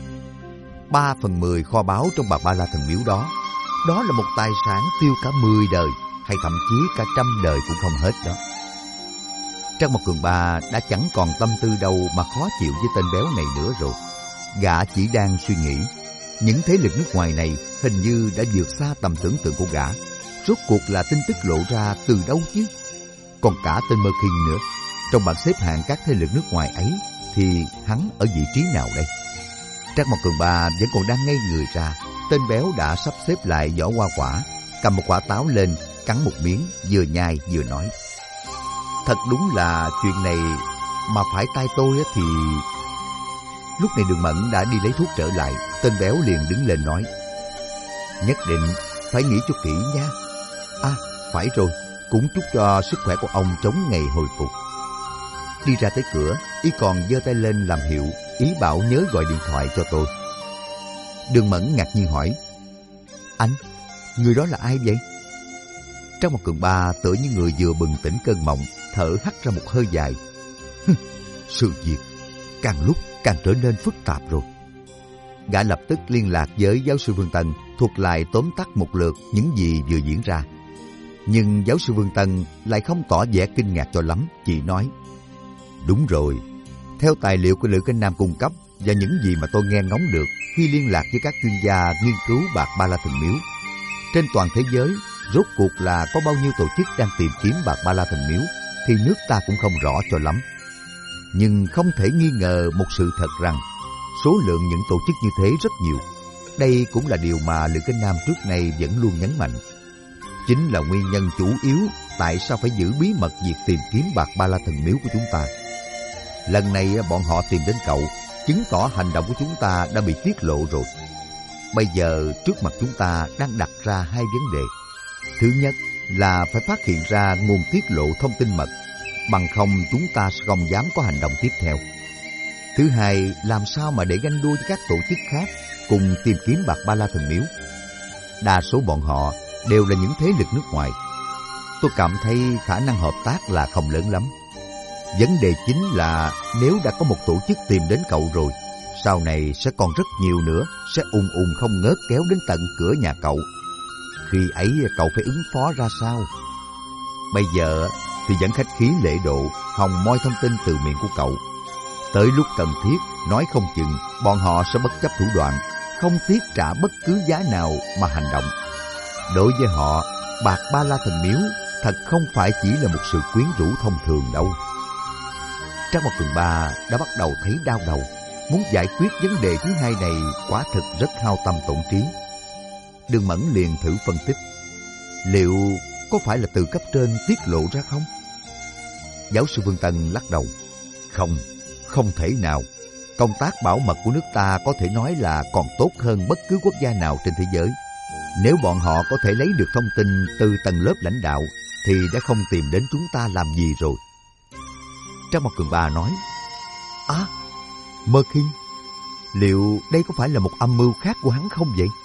[SPEAKER 1] Ba phần mười kho báu trong bạc Ba La Thần Miếu đó, đó là một tài sản tiêu cả mười đời, hay thậm chí cả trăm đời cũng không hết đó. Trang Một Cường Ba đã chẳng còn tâm tư đâu mà khó chịu với tên béo này nữa rồi. Gã chỉ đang suy nghĩ, những thế lực nước ngoài này hình như đã vượt xa tầm tưởng tượng của gã. Rốt cuộc là tin tức lộ ra từ đâu chứ? Còn cả tên Mơ Kinh nữa, trong bảng xếp hạng các thế lực nước ngoài ấy thì hắn ở vị trí nào đây? Trang Một Cường Ba vẫn còn đang ngây người ra, tên béo đã sắp xếp lại vỏ hoa quả, cầm một quả táo lên, cắn một miếng, vừa nhai vừa nói. Thật đúng là chuyện này mà phải tay tôi thì... Lúc này Đường Mẫn đã đi lấy thuốc trở lại, tên béo liền đứng lên nói. Nhất định phải nghĩ cho kỹ nha. À, phải rồi, cũng chúc cho sức khỏe của ông chống ngày hồi phục. Đi ra tới cửa, y còn giơ tay lên làm hiệu, ý bảo nhớ gọi điện thoại cho tôi. Đường Mẫn ngạc nhiên hỏi. Anh, người đó là ai vậy? Trang Một Cường Ba tựa như người vừa bừng tỉnh cơn mộng, thở hắt ra một hơi dài. Sự việc càng lúc càng trở nên phức tạp rồi. Gã lập tức liên lạc với giáo sư Vương Tân, thuật lại tóm tắt một lượt những gì vừa diễn ra. Nhưng giáo sư Vương Tân lại không tỏ vẻ kinh ngạc cho lắm, chỉ nói. Đúng rồi, theo tài liệu của Lữ Kinh Nam cung cấp và những gì mà tôi nghe ngóng được khi liên lạc với các chuyên gia nghiên cứu bạc Ba La Thần Miếu, trên toàn thế giới rốt cuộc là có bao nhiêu tổ chức đang tìm kiếm bạc Ba La Thần Miếu thì nước ta cũng không rõ cho lắm. Nhưng không thể nghi ngờ một sự thật rằng số lượng những tổ chức như thế rất nhiều. Đây cũng là điều mà Lữ Kinh Nam trước nay vẫn luôn nhấn mạnh. Chính là nguyên nhân chủ yếu tại sao phải giữ bí mật việc tìm kiếm bạc Ba La Thần Miếu của chúng ta. Lần này bọn họ tìm đến cậu, chứng tỏ hành động của chúng ta đã bị tiết lộ rồi. Bây giờ trước mặt chúng ta đang đặt ra hai vấn đề. Thứ nhất là phải phát hiện ra nguồn tiết lộ thông tin mật, bằng không chúng ta sẽ không dám có hành động tiếp theo. Thứ hai, làm sao mà để ganh đua với các tổ chức khác cùng tìm kiếm bạc Ba La Thần Miếu. Đa số bọn họ đều là những thế lực nước ngoài. Tôi cảm thấy khả năng hợp tác là không lớn lắm. Vấn đề chính là nếu đã có một tổ chức tìm đến cậu rồi, sau này sẽ còn rất nhiều nữa sẽ ùn ùn không ngớt kéo đến tận cửa nhà cậu. Khi ấy cậu phải ứng phó ra sao? Bây giờ thì vẫn khách khí lễ độ, hòng moi thông tin từ miệng của cậu. Tới lúc cần thiết, nói không chừng bọn họ sẽ bất chấp thủ đoạn, không tiếc trả bất cứ giá nào mà hành động. Đối với họ, bạc Ba La Thần Miếu thật không phải chỉ là một sự quyến rũ thông thường đâu. Trang Một Cường Ba đã bắt đầu thấy đau đầu. Muốn giải quyết vấn đề thứ hai này quả thực rất hao tâm tổn trí. Đường Mẫn liền thử phân tích. Liệu có phải là từ cấp trên tiết lộ ra không? Giáo sư Vương Tân lắc đầu. Không, không thể nào. Công tác bảo mật của nước ta có thể nói là còn tốt hơn bất cứ quốc gia nào trên thế giới. Nếu bọn họ có thể lấy được thông tin từ tầng lớp lãnh đạo thì đã không tìm đến chúng ta làm gì rồi. Trang Một Cường Ba nói. À, Mơ Kinh, liệu đây có phải là một âm mưu khác của hắn không vậy?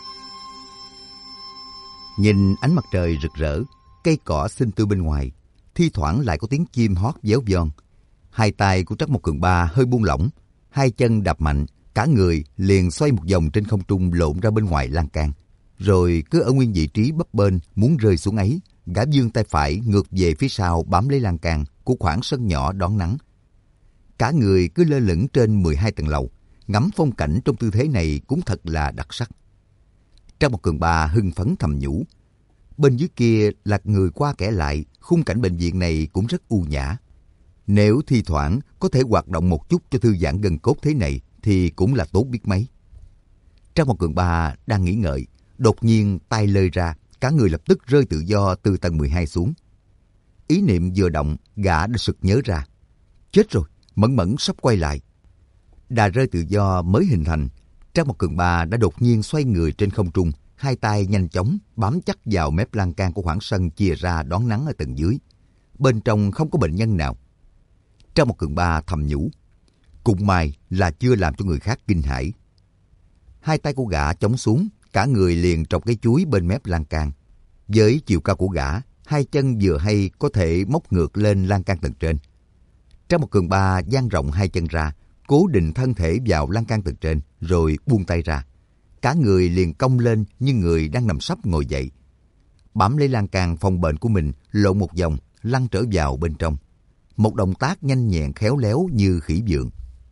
[SPEAKER 1] Nhìn ánh mặt trời rực rỡ, cây cỏ xinh tươi bên ngoài, thi thoảng lại có tiếng chim hót véo von. Hai tay của Trắc Một Cường Ba hơi buông lỏng, hai chân đạp mạnh, cả người liền xoay một vòng trên không trung lộn ra bên ngoài lan can. Rồi cứ ở nguyên vị trí bấp bênh muốn rơi xuống ấy, gã vươn tay phải ngược về phía sau bám lấy lan can của khoảng sân nhỏ đón nắng. Cả người cứ lơ lửng trên mười hai tầng lầu, ngắm phong cảnh trong tư thế này cũng thật là đặc sắc. Trang Một Cường Ba hưng phấn thầm nhủ. Bên dưới kia lạc người qua kẻ lại, khung cảnh bệnh viện này cũng rất u nhã. Nếu thi thoảng có thể hoạt động một chút cho thư giãn gân cốt thế này thì cũng là tốt biết mấy. Trang Một Cường Ba đang nghĩ ngợi, đột nhiên tay lơi ra, cả người lập tức rơi tự do từ tầng mười hai xuống. Ý niệm vừa động, gã đã sực nhớ ra. Chết rồi, Mẫn Mẫn sắp quay lại. Đà rơi tự do mới hình thành, Trang Một Cường Ba đã đột nhiên xoay người trên không trung, hai tay nhanh chóng bám chắc vào mép lan can của khoảng sân chia ra đón nắng ở tầng dưới. Bên trong không có bệnh nhân nào. Trang Một Cường Ba thầm nhủ, cũng may là chưa làm cho người khác kinh hãi. Hai tay của gã chống xuống, cả người liền trồng cái chuối bên mép lan can. Với chiều cao của gã, hai chân vừa hay có thể móc ngược lên lan can tầng trên. Trang Một Cường Ba dang rộng hai chân ra, cố định thân thể vào lan can tầng trên, rồi buông tay ra. Cả người liền cong lên như người đang nằm sấp ngồi dậy. Bám lấy lan can phòng bệnh của mình, lộn một vòng, lăn trở vào bên trong. một động tác nhanh nhẹn khéo léo như khỉ vượng.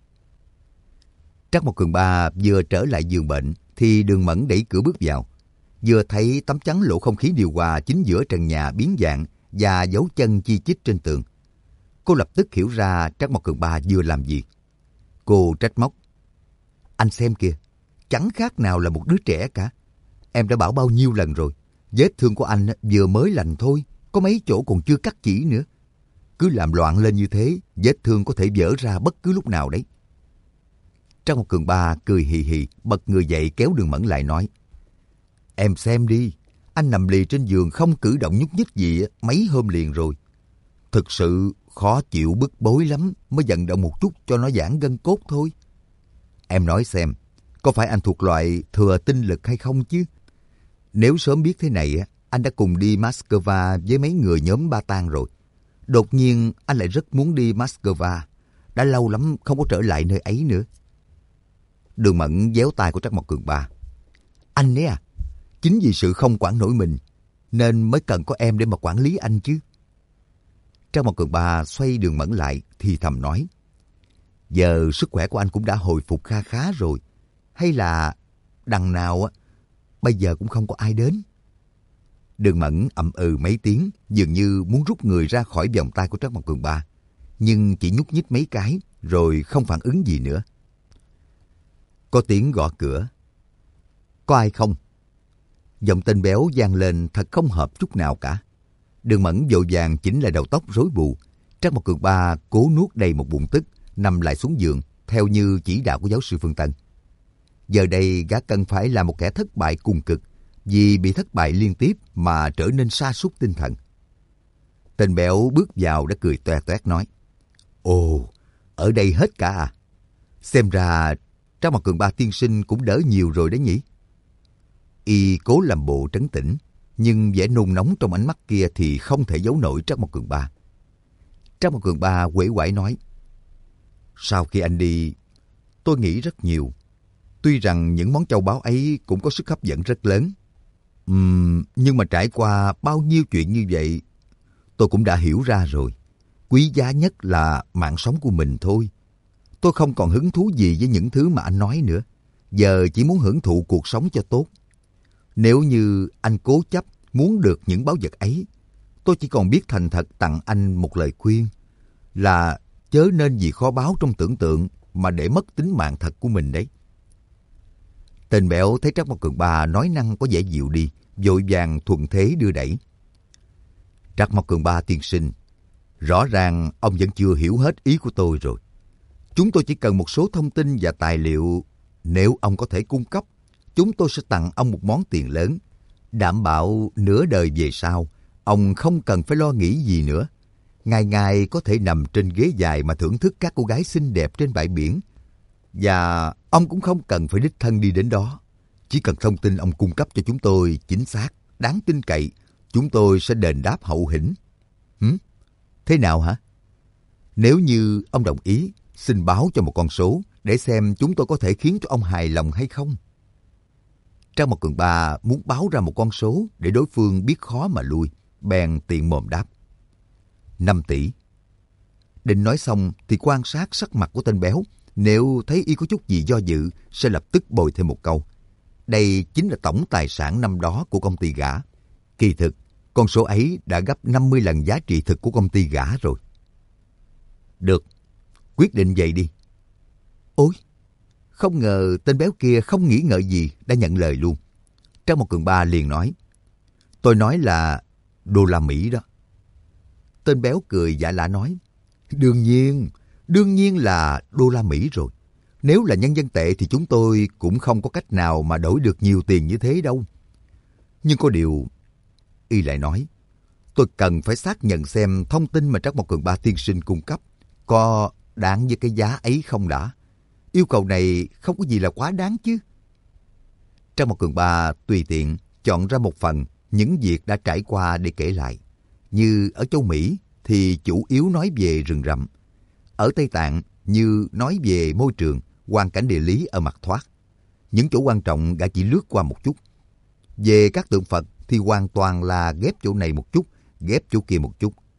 [SPEAKER 1] Trắc Mộc Cường Ba vừa trở lại giường bệnh thì Đường Mẫn đẩy cửa bước vào. Vừa thấy tấm chắn lộ không khí điều hòa chính giữa trần nhà biến dạng và dấu chân chi chít trên tường. Cô lập tức hiểu ra Trắc Mộc Cường Ba vừa làm gì. Cô trách móc. Anh xem kìa, chẳng khác nào là một đứa trẻ cả. Em đã bảo bao nhiêu lần rồi, vết thương của anh vừa mới lành thôi, có mấy chỗ còn chưa cắt chỉ nữa. Cứ làm loạn lên như thế, vết thương có thể vỡ ra bất cứ lúc nào đấy. Trắc Mộc Cường Ba cười hì hì, bật người dậy kéo Đường Mẫn lại nói. Em xem đi, anh nằm lì trên giường không cử động nhúc nhích gì mấy hôm liền rồi. Thực sự khó chịu bức bối lắm, mới vận động một chút cho nó giãn gân cốt thôi. Em nói xem, có phải anh thuộc loại thừa tinh lực hay không chứ? Nếu sớm biết thế này, anh đã cùng đi Moscow với mấy người nhóm Ba Tang rồi. Đột nhiên anh lại rất muốn đi Moscow. Đã lâu lắm không có trở lại nơi ấy nữa. Đường Mẫn déo tay của Trắc Mộc Cường Ba. Anh ấy à, chính vì sự không quản nổi mình nên mới cần có em để mà quản lý anh chứ. Trắc Mộc Cường Ba xoay Đường Mẫn lại thì thầm nói. Giờ sức khỏe của anh cũng đã hồi phục kha khá rồi. Hay là đằng nào á, bây giờ cũng không có ai đến. Đường Mẫn ậm ừ mấy tiếng, dường như muốn rút người ra khỏi vòng tay của Trắc Mộc Cường Ba, nhưng chỉ nhúc nhích mấy cái rồi không phản ứng gì nữa. Có tiếng gõ cửa. Có ai không? Giọng tên béo vang lên thật không hợp chút nào cả. Đường Mẫn vội vàng chỉnh lại đầu tóc rối bù. Trắc Mộc Cường Ba cố nuốt đầy một bụng tức, nằm lại xuống giường theo như chỉ đạo của giáo sư Phương Tân. Giờ đây gã cần phải là một kẻ thất bại cùng cực, vì bị thất bại liên tiếp mà trở nên sa sút tinh thần. Tên béo bước vào đã cười toe toét nói. Ồ, ở đây hết cả à? Xem ra Trắc Mộc Cường Ba tiên sinh cũng đỡ nhiều rồi đấy nhỉ? Y cố làm bộ trấn tĩnh, nhưng vẻ nôn nóng trong ánh mắt kia thì không thể giấu nổi Trắc Mộc Cường Ba. Trắc Mộc Cường Ba uể oải nói. Sau khi anh đi, tôi nghĩ rất nhiều. Tuy rằng những món châu báu ấy cũng có sức hấp dẫn rất lớn. Uhm, nhưng mà trải qua bao nhiêu chuyện như vậy, tôi cũng đã hiểu ra rồi. Quý giá nhất là mạng sống của mình thôi. Tôi không còn hứng thú gì với những thứ mà anh nói nữa. Giờ chỉ muốn hưởng thụ cuộc sống cho tốt. Nếu như anh cố chấp muốn được những báu vật ấy, tôi chỉ còn biết thành thật tặng anh một lời khuyên là chớ nên vì kho báu trong tưởng tượng mà để mất tính mạng thật của mình đấy. Tên béo thấy Trắc Mộc Cường Ba nói năng có vẻ dịu đi, vội vàng thuận thế đưa đẩy. Trắc Mộc Cường Ba tiên sinh, rõ ràng ông vẫn chưa hiểu hết ý của tôi rồi. Chúng tôi chỉ cần một số thông tin và tài liệu. Nếu ông có thể cung cấp, chúng tôi sẽ tặng ông một món tiền lớn, đảm bảo nửa đời về sau, ông không cần phải lo nghĩ gì nữa. Ngày ngày có thể nằm trên ghế dài mà thưởng thức các cô gái xinh đẹp trên bãi biển. Và ông cũng không cần phải đích thân đi đến đó. Chỉ cần thông tin ông cung cấp cho chúng tôi chính xác, đáng tin cậy, chúng tôi sẽ đền đáp hậu hĩnh. Hử? Thế nào hả? Nếu như ông đồng ý, xin báo cho một con số để xem chúng tôi có thể khiến cho ông hài lòng hay không. Trắc Mộc Cường Ba muốn báo ra một con số để đối phương biết khó mà lui, bèn tiện mồm đáp. năm tỷ. Định nói xong thì quan sát sắc mặt của tên béo, nếu thấy y có chút gì do dự sẽ lập tức bồi thêm một câu. Đây chính là tổng tài sản năm đó của công ty gã. Kỳ thực, con số ấy đã gấp năm mươi lần giá trị thực của công ty gã rồi. Được, quyết định vậy đi. Ôi, không ngờ tên béo kia không nghĩ ngợi gì đã nhận lời luôn. Trắc Mộc Cường Ba liền nói. Tôi nói là đô la Mỹ đó. Tên béo cười giả lả nói. Đương nhiên, đương nhiên là đô la Mỹ rồi. Nếu là nhân dân tệ thì chúng tôi cũng không có cách nào mà đổi được nhiều tiền như thế đâu. Nhưng có điều, y lại nói, tôi cần phải xác nhận xem thông tin mà Trắc Mộc Cường Ba tiên sinh cung cấp có đáng với cái giá ấy không đã. Yêu cầu này không có gì là quá đáng chứ. Trắc Mộc Cường Ba tùy tiện chọn ra một phần những việc đã trải qua để kể lại. Như ở châu Mỹ thì chủ yếu nói về rừng rậm. Ở Tây Tạng như nói về môi trường, hoàn cảnh địa lý ở mặt thoát. Những chỗ quan trọng gã chỉ lướt qua một chút. Về các tượng Phật thì hoàn toàn là ghép chỗ này một chút, ghép chỗ kia một chút.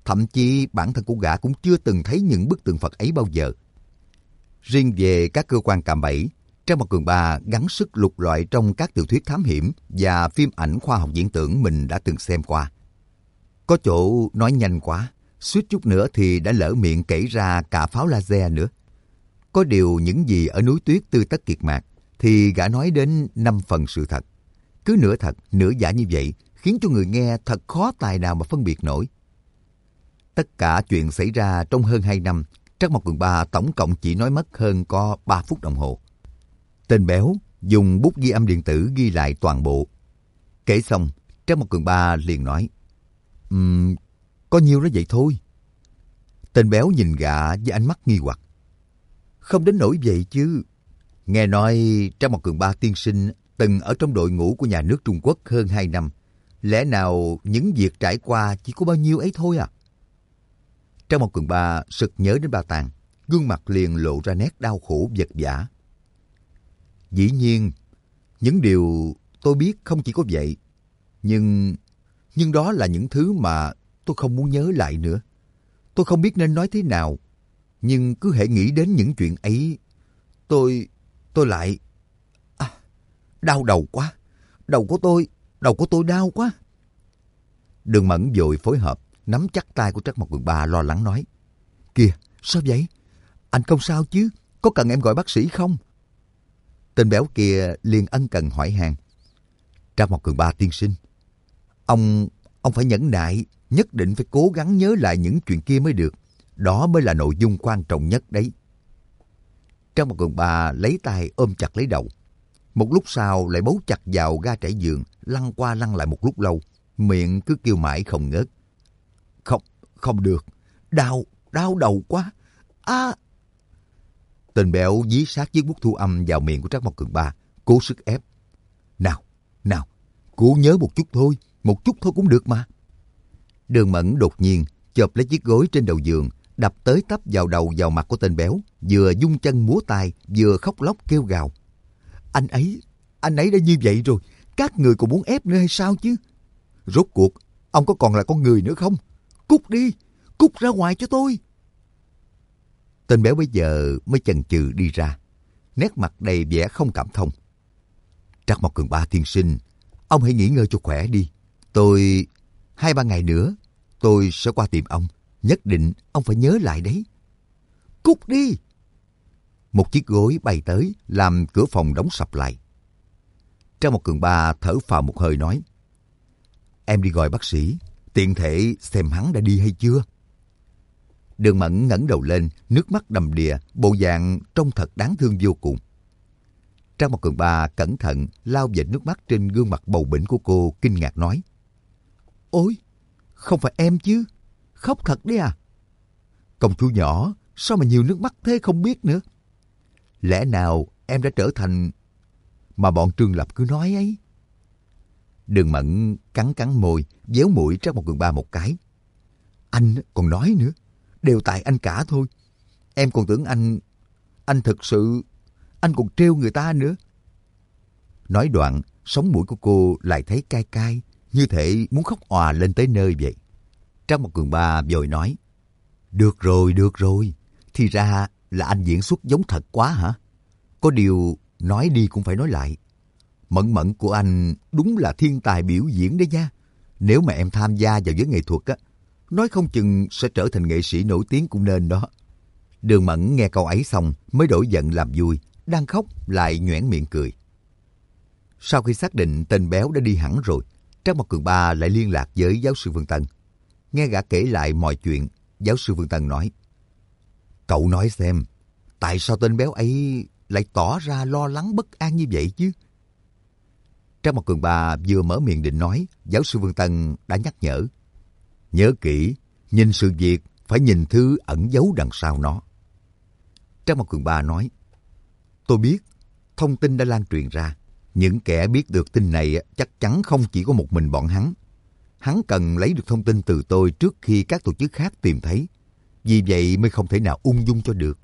[SPEAKER 1] Thậm chí bản thân của gã cũng chưa từng thấy những bức tượng Phật ấy bao giờ. Riêng về các cơ quan cạm bẫy, Trang Mặt Cường Ba gắng sức lục lọi trong các tiểu thuyết thám hiểm và phim ảnh khoa học viễn tưởng mình đã từng xem qua. Có chỗ nói nhanh quá, suýt chút nữa thì đã lỡ miệng kể ra cả pháo laser nữa. Có điều những gì ở núi tuyết Tư Tất Kiệt Mạc thì gã nói đến năm phần sự thật. Cứ nửa thật, nửa giả như vậy khiến cho người nghe thật khó tài nào mà phân biệt nổi. Tất cả chuyện xảy ra trong hơn hai năm, Trắc Mộc Cường Ba tổng cộng chỉ nói mất hơn có ba phút đồng hồ. Tên béo dùng bút ghi âm điện tử ghi lại toàn bộ. Kể xong, Trắc Mộc Cường Ba liền nói, um, có nhiêu đó vậy thôi. Tên béo nhìn gã với ánh mắt nghi hoặc. Không đến nỗi vậy chứ. Nghe nói Trắc Mộc Cường Ba tiên sinh từng ở trong đội ngũ của nhà nước Trung Quốc hơn hai năm. Lẽ nào những việc trải qua chỉ có bao nhiêu ấy thôi à? Trắc Mộc Cường Ba sực nhớ đến Ba Tàng, gương mặt liền lộ ra nét đau khổ vật vã. Dĩ nhiên, những điều tôi biết không chỉ có vậy. Nhưng, nhưng đó là những thứ mà tôi không muốn nhớ lại nữa. Tôi không biết nên nói thế nào. Nhưng cứ hễ nghĩ đến những chuyện ấy, tôi, tôi lại... À, đau đầu quá. Đầu của tôi, đầu của tôi đau quá. Đường Mẫn vội phối hợp, nắm chắc tay của Trắc Mộc Cường Ba lo lắng nói. Kìa, sao vậy? Anh không sao chứ? Có cần em gọi bác sĩ không? Tên béo kia liền ân cần hỏi han. Trắc Mộc Cường Ba tiên sinh, Ông, ông phải nhẫn nại, nhất định phải cố gắng nhớ lại những chuyện kia mới được. Đó mới là nội dung quan trọng nhất đấy. Trắc Mộc Cường Ba lấy tay ôm chặt lấy đầu. Một lúc sau lại bấu chặt vào ga trải giường, lăn qua lăn lại một lúc lâu, miệng cứ kêu mãi không ngớt. Không, không được, đau, đau đầu quá. À! Tên béo dí sát chiếc bút thu âm vào miệng của Trắc Mộc Cường Ba, cố sức ép. Nào, nào, cố nhớ một chút thôi, một chút thôi cũng được mà. Đường Mẫn đột nhiên chộp lấy chiếc gối trên đầu giường, đập tới tấp vào đầu vào mặt của tên béo, vừa dung chân múa tay, vừa khóc lóc kêu gào. Anh ấy, anh ấy đã như vậy rồi, các người còn muốn ép nữa hay sao chứ? Rốt cuộc, ông có còn là con người nữa không? Cút đi, cút ra ngoài cho tôi. Tên béo bây giờ mới chần chừ đi ra, nét mặt đầy vẻ không cảm thông. Trắc Mộc Cường Ba tiên sinh, ông hãy nghỉ ngơi cho khỏe đi. Tôi, hai ba ngày nữa, tôi sẽ qua tìm ông. Nhất định ông phải nhớ lại đấy. Cút đi! Một chiếc gối bay tới, làm cửa phòng đóng sập lại. Trắc Mộc Cường Ba thở phào một hơi nói. Em đi gọi bác sĩ, tiện thể xem hắn đã đi hay chưa. Đường Mẫn ngẩng đầu lên, nước mắt đầm đìa, bộ dạng trông thật đáng thương vô cùng. Trắc Mộc Cường Ba cẩn thận lau vệt nước mắt trên gương mặt bầu bĩnh của cô, kinh ngạc nói. Ôi, không phải em chứ? Khóc thật đấy à? Công chúa nhỏ, sao mà nhiều nước mắt thế không biết nữa. Lẽ nào em đã trở thành mà bọn Trương Lập cứ nói ấy? Đường Mẫn cắn cắn môi, véo mũi Trắc Mộc Cường Ba một cái. Anh còn nói nữa, đều tại anh cả thôi. Em còn tưởng anh, anh thực sự, anh còn trêu người ta nữa. Nói đoạn, sống mũi của cô lại thấy cay cay, như thể muốn khóc òa lên tới nơi vậy. Trắc Mộc Cường Ba vội nói. Được rồi, được rồi. Thì ra là anh diễn xuất giống thật quá hả? Có điều nói đi cũng phải nói lại. Mẫn Mẫn của anh đúng là thiên tài biểu diễn đấy nha. Nếu mà em tham gia vào giới nghệ thuật á, nói không chừng sẽ trở thành nghệ sĩ nổi tiếng cũng nên đó. Đường Mẫn nghe câu ấy xong mới đổi giận làm vui, đang khóc lại nhoẻn miệng cười. Sau khi xác định tên béo đã đi hẳn rồi, Trắc Mộc Cường Ba lại liên lạc với giáo sư Vương Tân. Nghe gã kể lại mọi chuyện, giáo sư Vương Tân nói. Cậu nói xem, tại sao tên béo ấy lại tỏ ra lo lắng bất an như vậy chứ? Trắc Mộc Cường Ba vừa mở miệng định nói, giáo sư Vương Tân đã nhắc nhở. Nhớ kỹ, nhìn sự việc phải nhìn thứ ẩn giấu đằng sau nó. Trắc Mộc Cường Ba nói. Tôi biết, thông tin đã lan truyền ra. Những kẻ biết được tin này chắc chắn không chỉ có một mình bọn hắn. Hắn cần lấy được thông tin từ tôi trước khi các tổ chức khác tìm thấy. Vì vậy mới không thể nào ung dung cho được.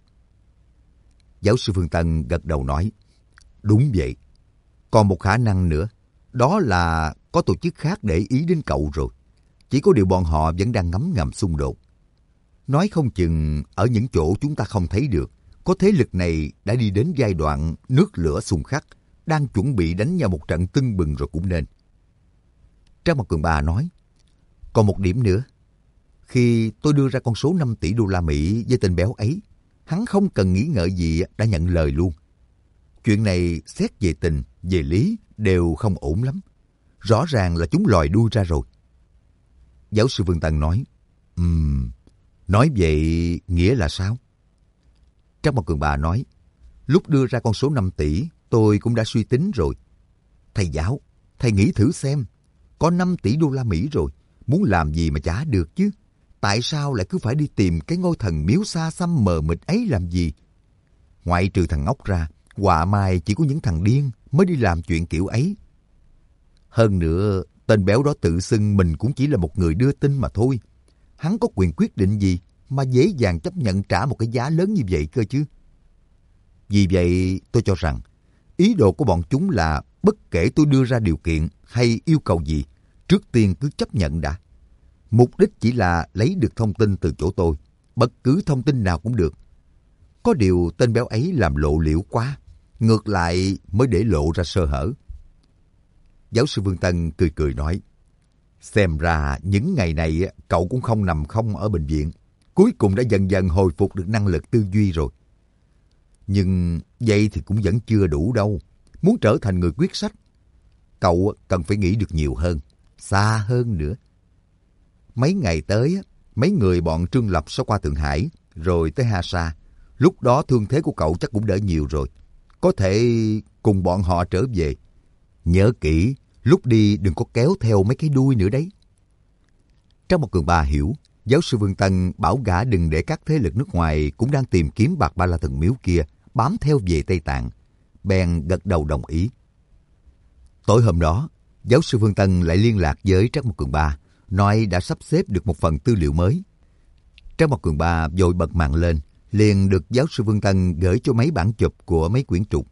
[SPEAKER 1] Giáo sư Phương Tân gật đầu nói. Đúng vậy. Còn một khả năng nữa. Đó là có tổ chức khác để ý đến cậu rồi. Chỉ có điều bọn họ vẫn đang ngấm ngầm xung đột. Nói không chừng ở những chỗ chúng ta không thấy được, có thế lực này đã đi đến giai đoạn nước lửa xung khắc, đang chuẩn bị đánh nhau một trận tưng bừng rồi cũng nên. Trang Mặt Cường Ba nói, còn một điểm nữa. Khi tôi đưa ra con số năm tỷ đô la Mỹ với tên béo ấy, hắn không cần nghĩ ngợi gì đã nhận lời luôn. Chuyện này xét về tình, về lý đều không ổn lắm. Rõ ràng là chúng lòi đuôi ra rồi. Giáo sư Vương Tân nói, Ừm, um, nói vậy nghĩa là sao? Trang Mặt Cường Ba nói, lúc đưa ra con số năm tỷ, tôi cũng đã suy tính rồi. Thầy giáo, thầy nghĩ thử xem, có năm tỷ đô la Mỹ rồi, muốn làm gì mà chả được chứ. Tại sao lại cứ phải đi tìm cái ngôi thần miếu xa xăm mờ mịt ấy làm gì? Ngoại trừ thằng ngốc ra, họa mai chỉ có những thằng điên mới đi làm chuyện kiểu ấy. Hơn nữa, tên béo đó tự xưng mình cũng chỉ là một người đưa tin mà thôi. Hắn có quyền quyết định gì mà dễ dàng chấp nhận trả một cái giá lớn như vậy cơ chứ? Vì vậy, tôi cho rằng, ý đồ của bọn chúng là bất kể tôi đưa ra điều kiện hay yêu cầu gì, trước tiên cứ chấp nhận đã. Mục đích chỉ là lấy được thông tin từ chỗ tôi, bất cứ thông tin nào cũng được. Có điều tên béo ấy làm lộ liễu quá, ngược lại mới để lộ ra sơ hở. Giáo sư Vương Tân cười cười nói, xem ra những ngày này cậu cũng không nằm không ở bệnh viện, cuối cùng đã dần dần hồi phục được năng lực tư duy rồi. Nhưng vậy thì cũng vẫn chưa đủ đâu. Muốn trở thành người quyết sách, cậu cần phải nghĩ được nhiều hơn, xa hơn nữa. Mấy ngày tới, mấy người bọn Trương Lập sẽ qua Thượng Hải, rồi tới Ha Sa. Lúc đó thương thế của cậu chắc cũng đỡ nhiều rồi. Có thể cùng bọn họ trở về. Nhớ kỹ, lúc đi đừng có kéo theo mấy cái đuôi nữa đấy. Trong một Cường Ba hiểu, giáo sư Vương Tân bảo gã đừng để các thế lực nước ngoài cũng đang tìm kiếm bạc ba la thần miếu kia bám theo về Tây Tạng. Bèn gật đầu đồng ý. Tối hôm đó, giáo sư Vương Tân lại liên lạc với Trác Mộc Cường Ba, nói đã sắp xếp được một phần tư liệu mới. Trác Mộc Cường Ba vội bật mạng lên, liền được giáo sư Vương Tân gửi cho mấy bản chụp của mấy quyển trục.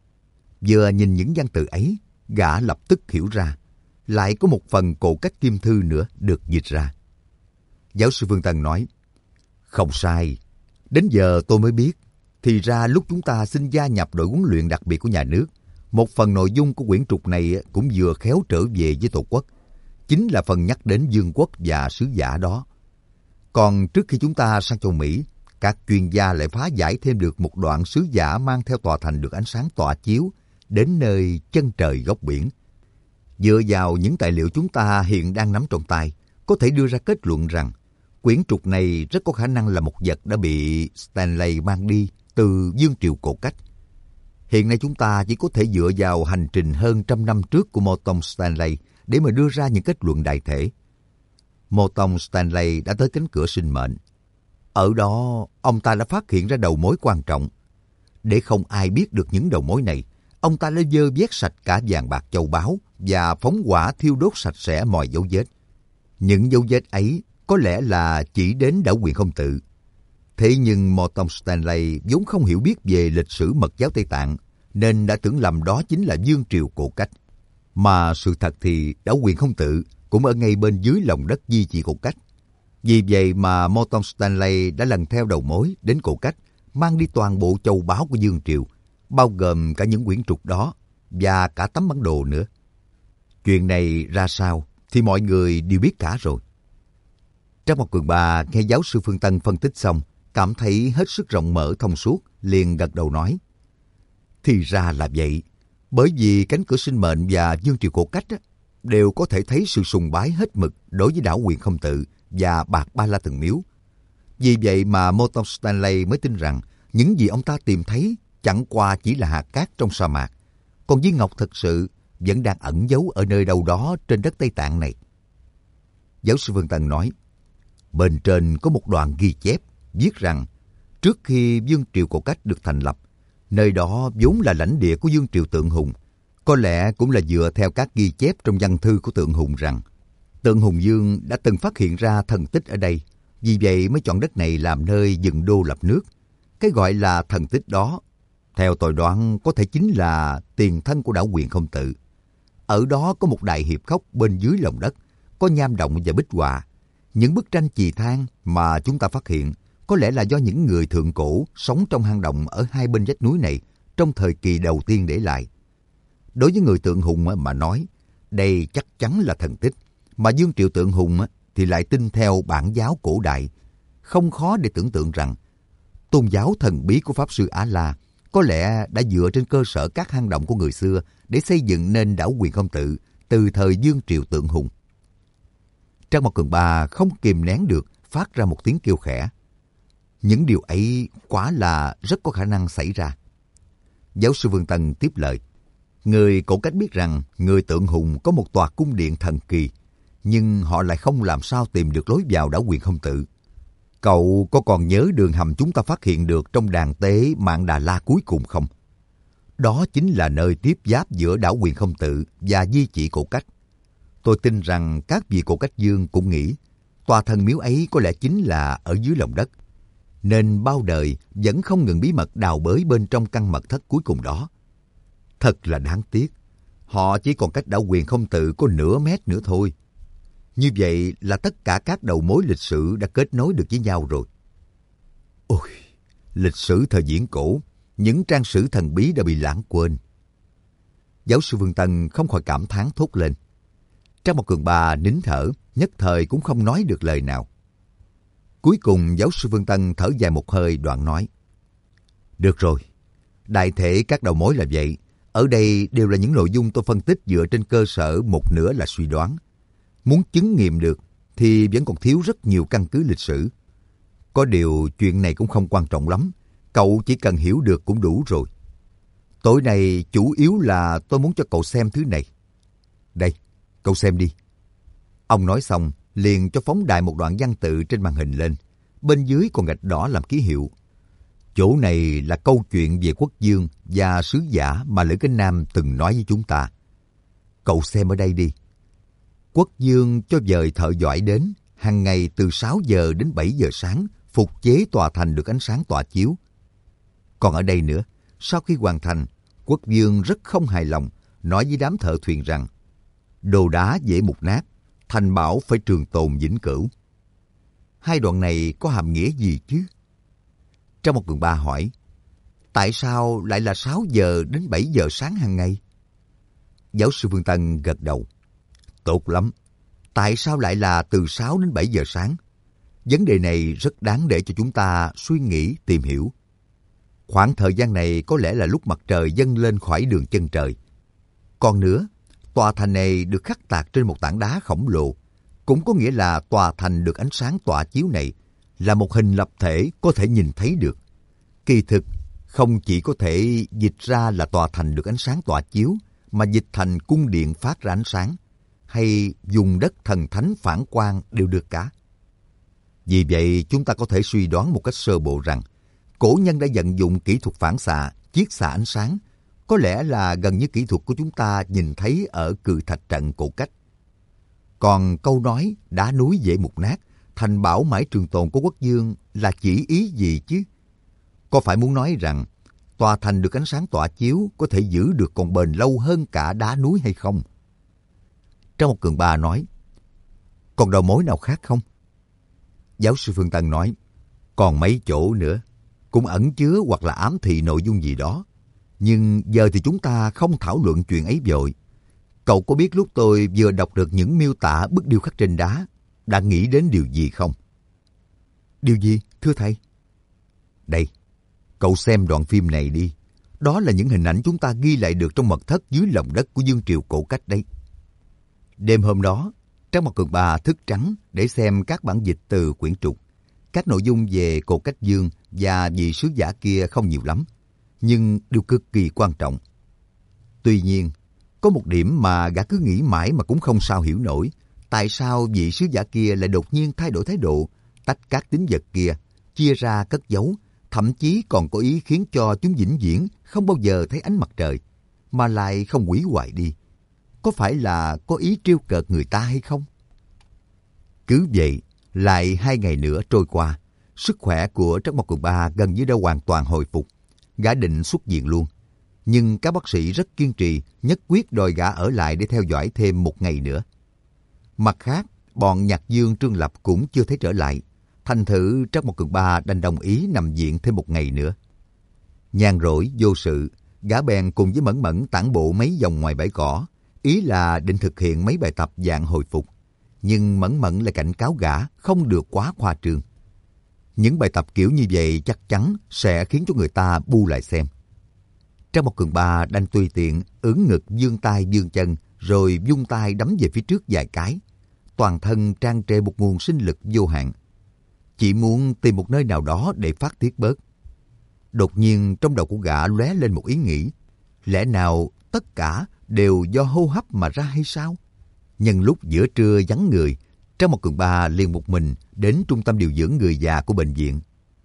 [SPEAKER 1] Vừa nhìn những văn tự ấy, gã lập tức hiểu ra, lại có một phần cổ cách kim thư nữa được dịch ra. Giáo sư Vương Tân nói, không sai, đến giờ tôi mới biết, thì ra lúc chúng ta xin gia nhập đội huấn luyện đặc biệt của nhà nước, một phần nội dung của quyển trục này cũng vừa khéo trở về với Tổ quốc, chính là phần nhắc đến vương quốc và sứ giả đó. Còn trước khi chúng ta sang châu Mỹ, các chuyên gia lại phá giải thêm được một đoạn sứ giả mang theo tòa thành được ánh sáng tỏa chiếu đến nơi chân trời góc biển. Dựa vào những tài liệu chúng ta hiện đang nắm trong tay, có thể đưa ra kết luận rằng quyển trục này rất có khả năng là một vật đã bị Stanley mang đi từ vương triều cổ cách. Hiện nay chúng ta chỉ có thể dựa vào hành trình hơn trăm năm trước của Morton Stanley để mà đưa ra những kết luận đại thể. Morton Stanley đã tới cánh cửa sinh mệnh. Ở đó, ông ta đã phát hiện ra đầu mối quan trọng. Để không ai biết được những đầu mối này, ông ta đã dơ vét sạch cả vàng bạc châu báu và phóng hỏa thiêu đốt sạch sẽ mọi dấu vết. Những dấu vết ấy có lẽ là chỉ đến đảo Quyền Không Tự. Thế nhưng Morton Stanley vốn không hiểu biết về lịch sử Mật giáo Tây Tạng, nên đã tưởng lầm đó chính là vương triều cổ cách. Mà sự thật thì đảo Quyền Không Tự cũng ở ngay bên dưới lòng đất di chỉ cổ cách. Vì vậy mà Morton Stanley đã lần theo đầu mối đến cổ cách, mang đi toàn bộ châu báu của vương triều, bao gồm cả những quyển trục đó và cả tấm bản đồ nữa. Chuyện này ra sao thì mọi người đều biết cả rồi. Trác Mộc Cường Ba nghe giáo sư Phương Tân phân tích xong, cảm thấy hết sức rộng mở thông suốt, liền gật đầu nói, thì ra là vậy. Bởi vì cánh cửa sinh mệnh và vương triều cổ cách á, đều có thể thấy sự sùng bái hết mực đối với đảo Quyền Không Tự và bạc ba la thần miếu. Vì vậy mà Morton Stanley mới tin rằng những gì ông ta tìm thấy chẳng qua chỉ là hạt cát trong sa mạc, còn viên ngọc thực sự vẫn đang ẩn giấu ở nơi đâu đó trên đất Tây Tạng này. Giáo sư Vương Tân nói, bên trên có một đoạn ghi chép viết rằng trước khi vương triều cổ cách được thành lập, nơi đó vốn là lãnh địa của vương triều Tượng Hùng. Có lẽ cũng là dựa theo các ghi chép trong văn thư của Tượng Hùng rằng Tượng Hùng Vương đã từng phát hiện ra thần tích ở đây, vì vậy mới chọn đất này làm nơi dựng đô lập nước. Cái gọi là thần tích đó, theo tôi đoán có thể chính là tiền thân của đảo Quyền Không Tự. Ở đó có một đại hiệp khóc bên dưới lòng đất, có nham động và bích họa. Những bức tranh chì than mà chúng ta phát hiện có lẽ là do những người thượng cổ sống trong hang động ở hai bên vách núi này trong thời kỳ đầu tiên để lại. Đối với người Tượng Hùng mà nói, đây chắc chắn là thần tích, mà Dương Triệu Tượng Hùng thì lại tin theo bản giáo cổ đại. Không khó để tưởng tượng rằng tôn giáo thần bí của Pháp Sư Á-La có lẽ đã dựa trên cơ sở các hang động của người xưa để xây dựng nên đảo Huyền Không Tự từ thời Dương Triệu Tượng Hùng. Trang Mộc Cường Ba không kìm nén được phát ra một tiếng kêu khẽ. Những điều ấy quả là rất có khả năng xảy ra. Giáo sư Vương Tân tiếp lời. Người cổ cách biết rằng người Tượng Hùng có một tòa cung điện thần kỳ, nhưng họ lại không làm sao tìm được lối vào đảo Huyền Không Tự. Cậu có còn nhớ đường hầm chúng ta phát hiện được trong đàn tế Mạn Đà La cuối cùng không? Đó chính là nơi tiếp giáp giữa đảo Huyền Không Tự và di chỉ cổ cách. Tôi tin rằng các vị cổ cách dương cũng nghĩ tòa thần miếu ấy có lẽ chính là ở dưới lòng đất, nên bao đời vẫn không ngừng bí mật đào bới bên trong căn mật thất cuối cùng đó. Thật là đáng tiếc, họ chỉ còn cách đảo Huyền Không Tự có nửa mét nữa thôi. Như vậy là tất cả các đầu mối lịch sử đã kết nối được với nhau rồi. Ôi, lịch sử thời viễn cổ, những trang sử thần bí đã bị lãng quên. Giáo sư Vương Tân không khỏi cảm thán thốt lên. Trang Mộc Cường Ba nín thở, nhất thời cũng không nói được lời nào. Cuối cùng giáo sư Vương Tân thở dài một hơi đoạn nói. Được rồi, đại thể các đầu mối là vậy. Ở đây đều là những nội dung tôi phân tích dựa trên cơ sở một nửa là suy đoán. Muốn chứng nghiệm được thì vẫn còn thiếu rất nhiều căn cứ lịch sử. Có điều chuyện này cũng không quan trọng lắm. Cậu chỉ cần hiểu được cũng đủ rồi. Tối nay chủ yếu là tôi muốn cho cậu xem thứ này. Đây, cậu xem đi. Ông nói xong liền cho phóng đại một đoạn văn tự trên màn hình lên. Bên dưới còn gạch đỏ làm ký hiệu. Chỗ này là câu chuyện về quốc vương và sứ giả mà Lữ Cánh Nam từng nói với chúng ta. Cậu xem ở đây đi. Quốc vương cho dời thợ giỏi đến, hàng ngày từ sáu giờ đến bảy giờ sáng, phục chế tòa thành được ánh sáng tỏa chiếu. Còn ở đây nữa, sau khi hoàn thành, quốc vương rất không hài lòng, nói với đám thợ thuyền rằng đồ đá dễ mục nát, thành bảo phải trường tồn vĩnh cửu. Hai đoạn này có hàm nghĩa gì chứ? Trong một Cường Ba hỏi, tại sao lại là sáu giờ đến bảy giờ sáng hàng ngày? Giáo sư Vương Tân gật đầu. Tốt lắm. Tại sao lại là từ sáu đến bảy giờ sáng? Vấn đề này rất đáng để cho chúng ta suy nghĩ, tìm hiểu. Khoảng thời gian này có lẽ là lúc mặt trời dâng lên khỏi đường chân trời. Còn nữa, tòa thành này được khắc tạc trên một tảng đá khổng lồ. Cũng có nghĩa là tòa thành được ánh sáng tỏa chiếu này là một hình lập thể có thể nhìn thấy được. Kỳ thực, không chỉ có thể dịch ra là tòa thành được ánh sáng tỏa chiếu, mà dịch thành cung điện phát ra ánh sáng, hay dùng đất thần thánh phản quang đều được cả. Vì vậy, chúng ta có thể suy đoán một cách sơ bộ rằng cổ nhân đã vận dụng kỹ thuật phản xạ, chiết xạ ánh sáng, có lẽ là gần như kỹ thuật của chúng ta nhìn thấy ở cự thạch trận cổ cách. Còn câu nói đá núi dễ mục nát, thành bảo mãi trường tồn của quốc vương là chỉ ý gì chứ? Có phải muốn nói rằng tòa thành được ánh sáng tỏa chiếu có thể giữ được còn bền lâu hơn cả đá núi hay không? Trong một Cường Ba nói, còn đầu mối nào khác không? Giáo sư Phương Tân nói, còn mấy chỗ nữa, cũng ẩn chứa hoặc là ám thị nội dung gì đó. Nhưng giờ thì chúng ta không thảo luận chuyện ấy vội. Cậu có biết lúc tôi vừa đọc được những miêu tả bức điêu khắc trên đá, đã nghĩ đến điều gì không? Điều gì, thưa thầy? Đây, cậu xem đoạn phim này đi. Đó là những hình ảnh chúng ta ghi lại được trong mật thất dưới lòng đất của Dương Triều cổ cách đấy. Đêm hôm đó, Trang Mộc Cường Ba thức trắng để xem các bản dịch từ quyển trục. Các nội dung về cổ cách Dương và vị sứ giả kia không nhiều lắm, nhưng đều cực kỳ quan trọng. Tuy nhiên, có một điểm mà gã cứ nghĩ mãi mà cũng không sao hiểu nổi. Tại sao vị sứ giả kia lại đột nhiên thay đổi thái độ, tách các tín vật kia, chia ra cất giấu, thậm chí còn có ý khiến cho chúng vĩnh viễn không bao giờ thấy ánh mặt trời, mà lại không hủy hoại đi. Có phải là có ý trêu cợt người ta hay không? Cứ vậy, lại hai ngày nữa trôi qua, sức khỏe của Trắc Mộc Cường Ba gần như đã hoàn toàn hồi phục. Gã định xuất viện luôn. Nhưng các bác sĩ rất kiên trì, nhất quyết đòi gã ở lại để theo dõi thêm một ngày nữa. Mặt khác, bọn Nhạc Dương Trương Lập cũng chưa thấy trở lại. Thành thử Trác Mộc Cường Ba đành đồng ý nằm viện thêm một ngày nữa. Nhàn rỗi vô sự, gã bèn cùng với Mẫn Mẫn tản bộ mấy vòng ngoài bãi cỏ, ý là định thực hiện mấy bài tập dạng hồi phục. Nhưng Mẫn Mẫn lại cảnh cáo gã không được quá khoa trương. Những bài tập kiểu như vậy chắc chắn sẽ khiến cho người ta bu lại xem. Trác Mộc Cường Ba đành tùy tiện ưỡn ngực vươn tay vươn chân, rồi vung tay đấm về phía trước vài cái. Toàn thân tràn trề một nguồn sinh lực vô hạn. Chỉ muốn tìm một nơi nào đó để phát tiết bớt. Đột nhiên trong đầu của gã lóe lên một ý nghĩ. Lẽ nào tất cả đều do hô hấp mà ra hay sao? Nhân lúc giữa trưa vắng người, Trác Mộc Cường Ba liền một mình đến trung tâm điều dưỡng người già của bệnh viện.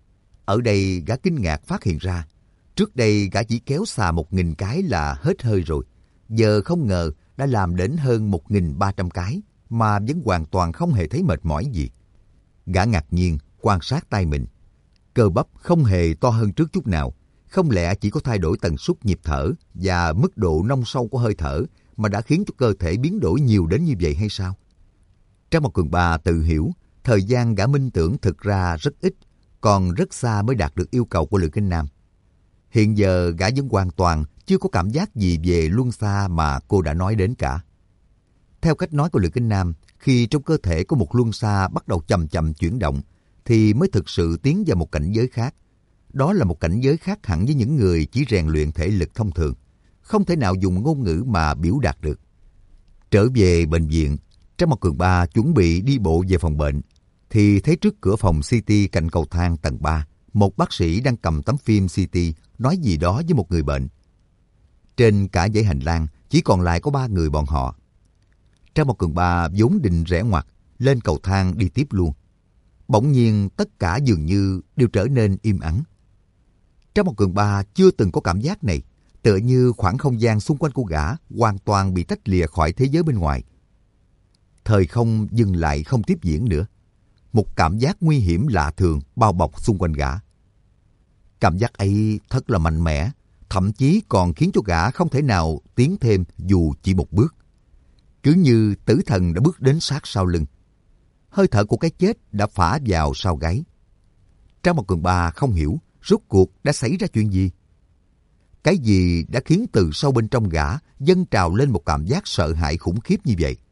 [SPEAKER 1] Ở đây gã kinh ngạc phát hiện ra, trước đây gã chỉ kéo xà một nghìn cái là hết hơi rồi. Giờ không ngờ đã làm đến hơn một nghìn ba trăm cái mà vẫn hoàn toàn không hề thấy mệt mỏi gì. Gã ngạc nhiên quan sát tay mình. Cơ bắp không hề to hơn trước chút nào. Không lẽ chỉ có thay đổi tần suất nhịp thở và mức độ nông sâu của hơi thở mà đã khiến cho cơ thể biến đổi nhiều đến như vậy hay sao? Trác Mộc Cường Ba tự hiểu, thời gian gã minh tưởng thực ra rất ít, còn rất xa mới đạt được yêu cầu của Lữ Kinh Nam. Hiện giờ gã vẫn hoàn toàn chưa có cảm giác gì về luân xa mà cô đã nói đến cả. Theo cách nói của Lữ Kinh Nam, khi trong cơ thể có một luân xa bắt đầu chậm chậm chuyển động, thì mới thực sự tiến vào một cảnh giới khác. Đó là một cảnh giới khác hẳn với những người chỉ rèn luyện thể lực thông thường, không thể nào dùng ngôn ngữ mà biểu đạt được. Trở về bệnh viện, Trác Mộc Cường Ba chuẩn bị đi bộ về phòng bệnh, thì thấy trước cửa phòng xê tê cạnh cầu thang tầng ba, một bác sĩ đang cầm tấm phim xê tê nói gì đó với một người bệnh. Trên cả dãy hành lang chỉ còn lại có ba người bọn họ. Trác Mộc Cường Ba vốn định rẽ ngoặt lên cầu thang đi tiếp luôn. Bỗng nhiên tất cả dường như đều trở nên im ắng. Trác Mộc Cường Ba chưa từng có cảm giác này, tựa như khoảng không gian xung quanh của gã hoàn toàn bị tách lìa khỏi thế giới bên ngoài. Thời không dừng lại không tiếp diễn nữa. Một cảm giác nguy hiểm lạ thường bao bọc xung quanh gã. Cảm giác ấy thật là mạnh mẽ, thậm chí còn khiến cho gã không thể nào tiến thêm dù chỉ một bước. Cứ như tử thần đã bước đến sát sau lưng. Hơi thở của cái chết đã phả vào sau gáy. Trác Mộc Cường Ba không hiểu rốt cuộc đã xảy ra chuyện gì. Cái gì đã khiến từ sâu bên trong gã dâng trào lên một cảm giác sợ hãi khủng khiếp như vậy?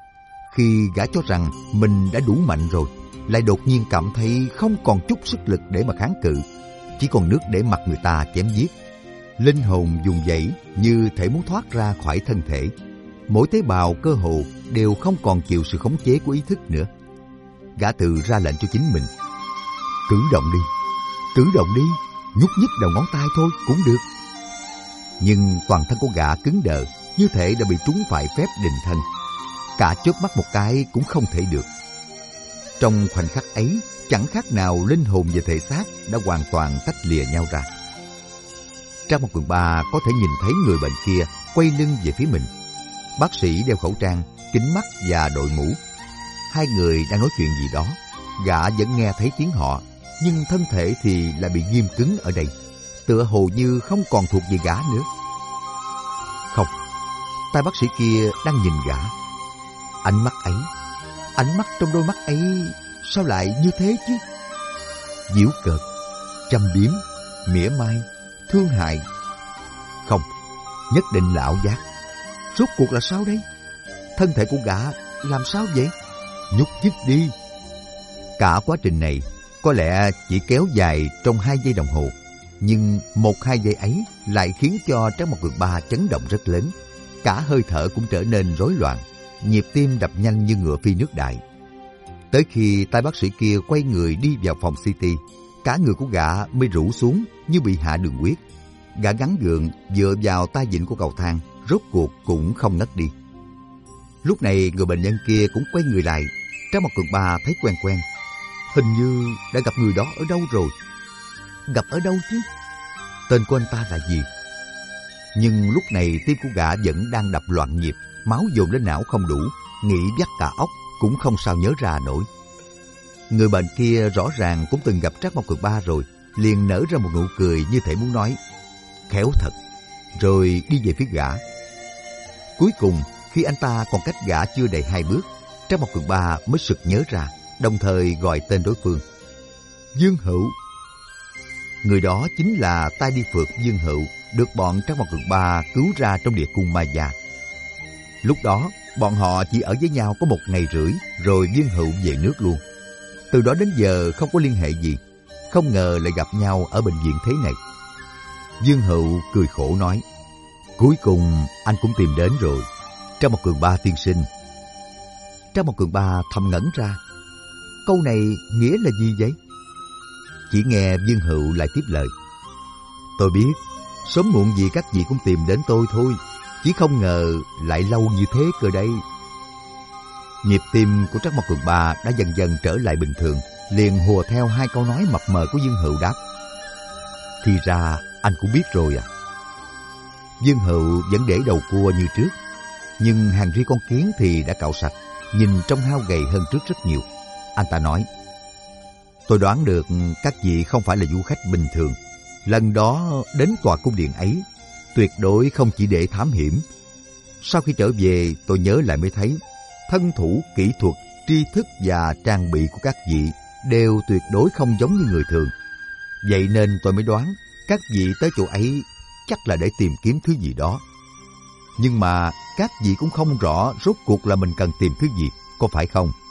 [SPEAKER 1] Khi gã cho rằng mình đã đủ mạnh rồi, lại đột nhiên cảm thấy không còn chút sức lực để mà kháng cự, chỉ còn nước để mặc người ta chém giết. Linh hồn vùng vẫy như thể muốn thoát ra khỏi thân thể. Mỗi tế bào cơ hồ đều không còn chịu sự khống chế của ý thức nữa. Gã tự ra lệnh cho chính mình. Cử động đi, cử động đi, nhúc nhích đầu ngón tay thôi cũng được. Nhưng toàn thân của gã cứng đờ, như thể đã bị trúng phải phép định thân. Cả chớp mắt một cái cũng không thể được. Trong khoảnh khắc ấy, chẳng khác nào linh hồn và thể xác đã hoàn toàn tách lìa nhau ra. Trác Mộc Cường Ba có thể nhìn thấy người bệnh kia quay lưng về phía mình. Bác sĩ đeo khẩu trang, kính mắt và đội mũ. Hai người đang nói chuyện gì đó. Gã vẫn nghe thấy tiếng họ, nhưng thân thể thì lại bị ghim cứng ở đây, tựa hồ như không còn thuộc về gã nữa. Không, tay bác sĩ kia đang nhìn gã. Ánh mắt ấy, ánh mắt trong đôi mắt ấy sao lại như thế chứ? Giễu cợt, châm biếm, mỉa mai, thương hại. Không, nhất định là ảo giác. Rốt cuộc là sao đây? Thân thể của gã làm sao vậy? Nhúc nhích đi. Cả quá trình này có lẽ chỉ kéo dài trong hai giây đồng hồ, nhưng một hai giây ấy lại khiến cho Trác Mộc Cường Ba chấn động rất lớn. Cả hơi thở cũng trở nên rối loạn, nhịp tim đập nhanh như ngựa phi nước đại. Tới khi tay bác sĩ kia quay người đi vào phòng xê tê, cả người của gã mới rũ xuống như bị hạ đường huyết. Gã gắng gượng dựa vào tay vịn của cầu thang, rốt cuộc cũng không ngất đi. Lúc này người bệnh nhân kia cũng quay người lại. Trác Mộc Cường Ba thấy quen quen. Hình như đã gặp người đó ở đâu rồi. Gặp ở đâu chứ? Tên của anh ta là gì? Nhưng lúc này tim của gã vẫn đang đập loạn nhịp, máu dồn lên não không đủ, nghĩ vắt cả óc cũng không sao nhớ ra nổi. Người bệnh kia rõ ràng cũng từng gặp Trác Mộc Cường Ba rồi, liền nở ra một nụ cười như thể muốn nói khéo thật, rồi đi về phía gã. Cuối cùng khi anh ta còn cách gã chưa đầy hai bước, Trác Mộc Cường Ba mới sực nhớ ra, đồng thời gọi tên đối phương. Dương Hữu. Người đó chính là Tai Đi Phượt Dương Hữu, được bọn Trác Mộc Cường Ba cứu ra trong địa cung Ma Gia. Lúc đó, bọn họ chỉ ở với nhau có một ngày rưỡi, rồi Dương Hữu về nước luôn. Từ đó đến giờ không có liên hệ gì, không ngờ lại gặp nhau ở bệnh viện thế này. Dương Hữu cười khổ nói, cuối cùng anh cũng tìm đến rồi, Trác Mộc Cường Ba tiên sinh. Trác Mộc Cường Ba thầm ngẩn ra, câu này nghĩa là gì vậy? Chỉ nghe Dương Hữu lại tiếp lời, tôi biết, sớm muộn gì các vị cũng tìm đến tôi thôi, chỉ không ngờ lại lâu như thế cơ đây. Nhịp tim của Trác Mộc Cường Ba đã dần dần trở lại bình thường, liền hùa theo hai câu nói mập mờ của Dương Hữu đáp, thì ra anh cũng biết rồi à. Dương Hữu vẫn để đầu cua như trước, nhưng hàng ri con kiến thì đã cạo sạch, nhìn trông hao gầy hơn trước rất nhiều. Anh ta nói, tôi đoán được các vị không phải là du khách bình thường. Lần đó đến tòa cung điện ấy, tuyệt đối không chỉ để thám hiểm. Sau khi trở về, tôi nhớ lại mới thấy, thân thủ, kỹ thuật, tri thức và trang bị của các vị đều tuyệt đối không giống như người thường. Vậy nên tôi mới đoán, các vị tới chỗ ấy chắc là để tìm kiếm thứ gì đó. Nhưng mà các vị cũng không rõ rốt cuộc là mình cần tìm thứ gì, có phải không?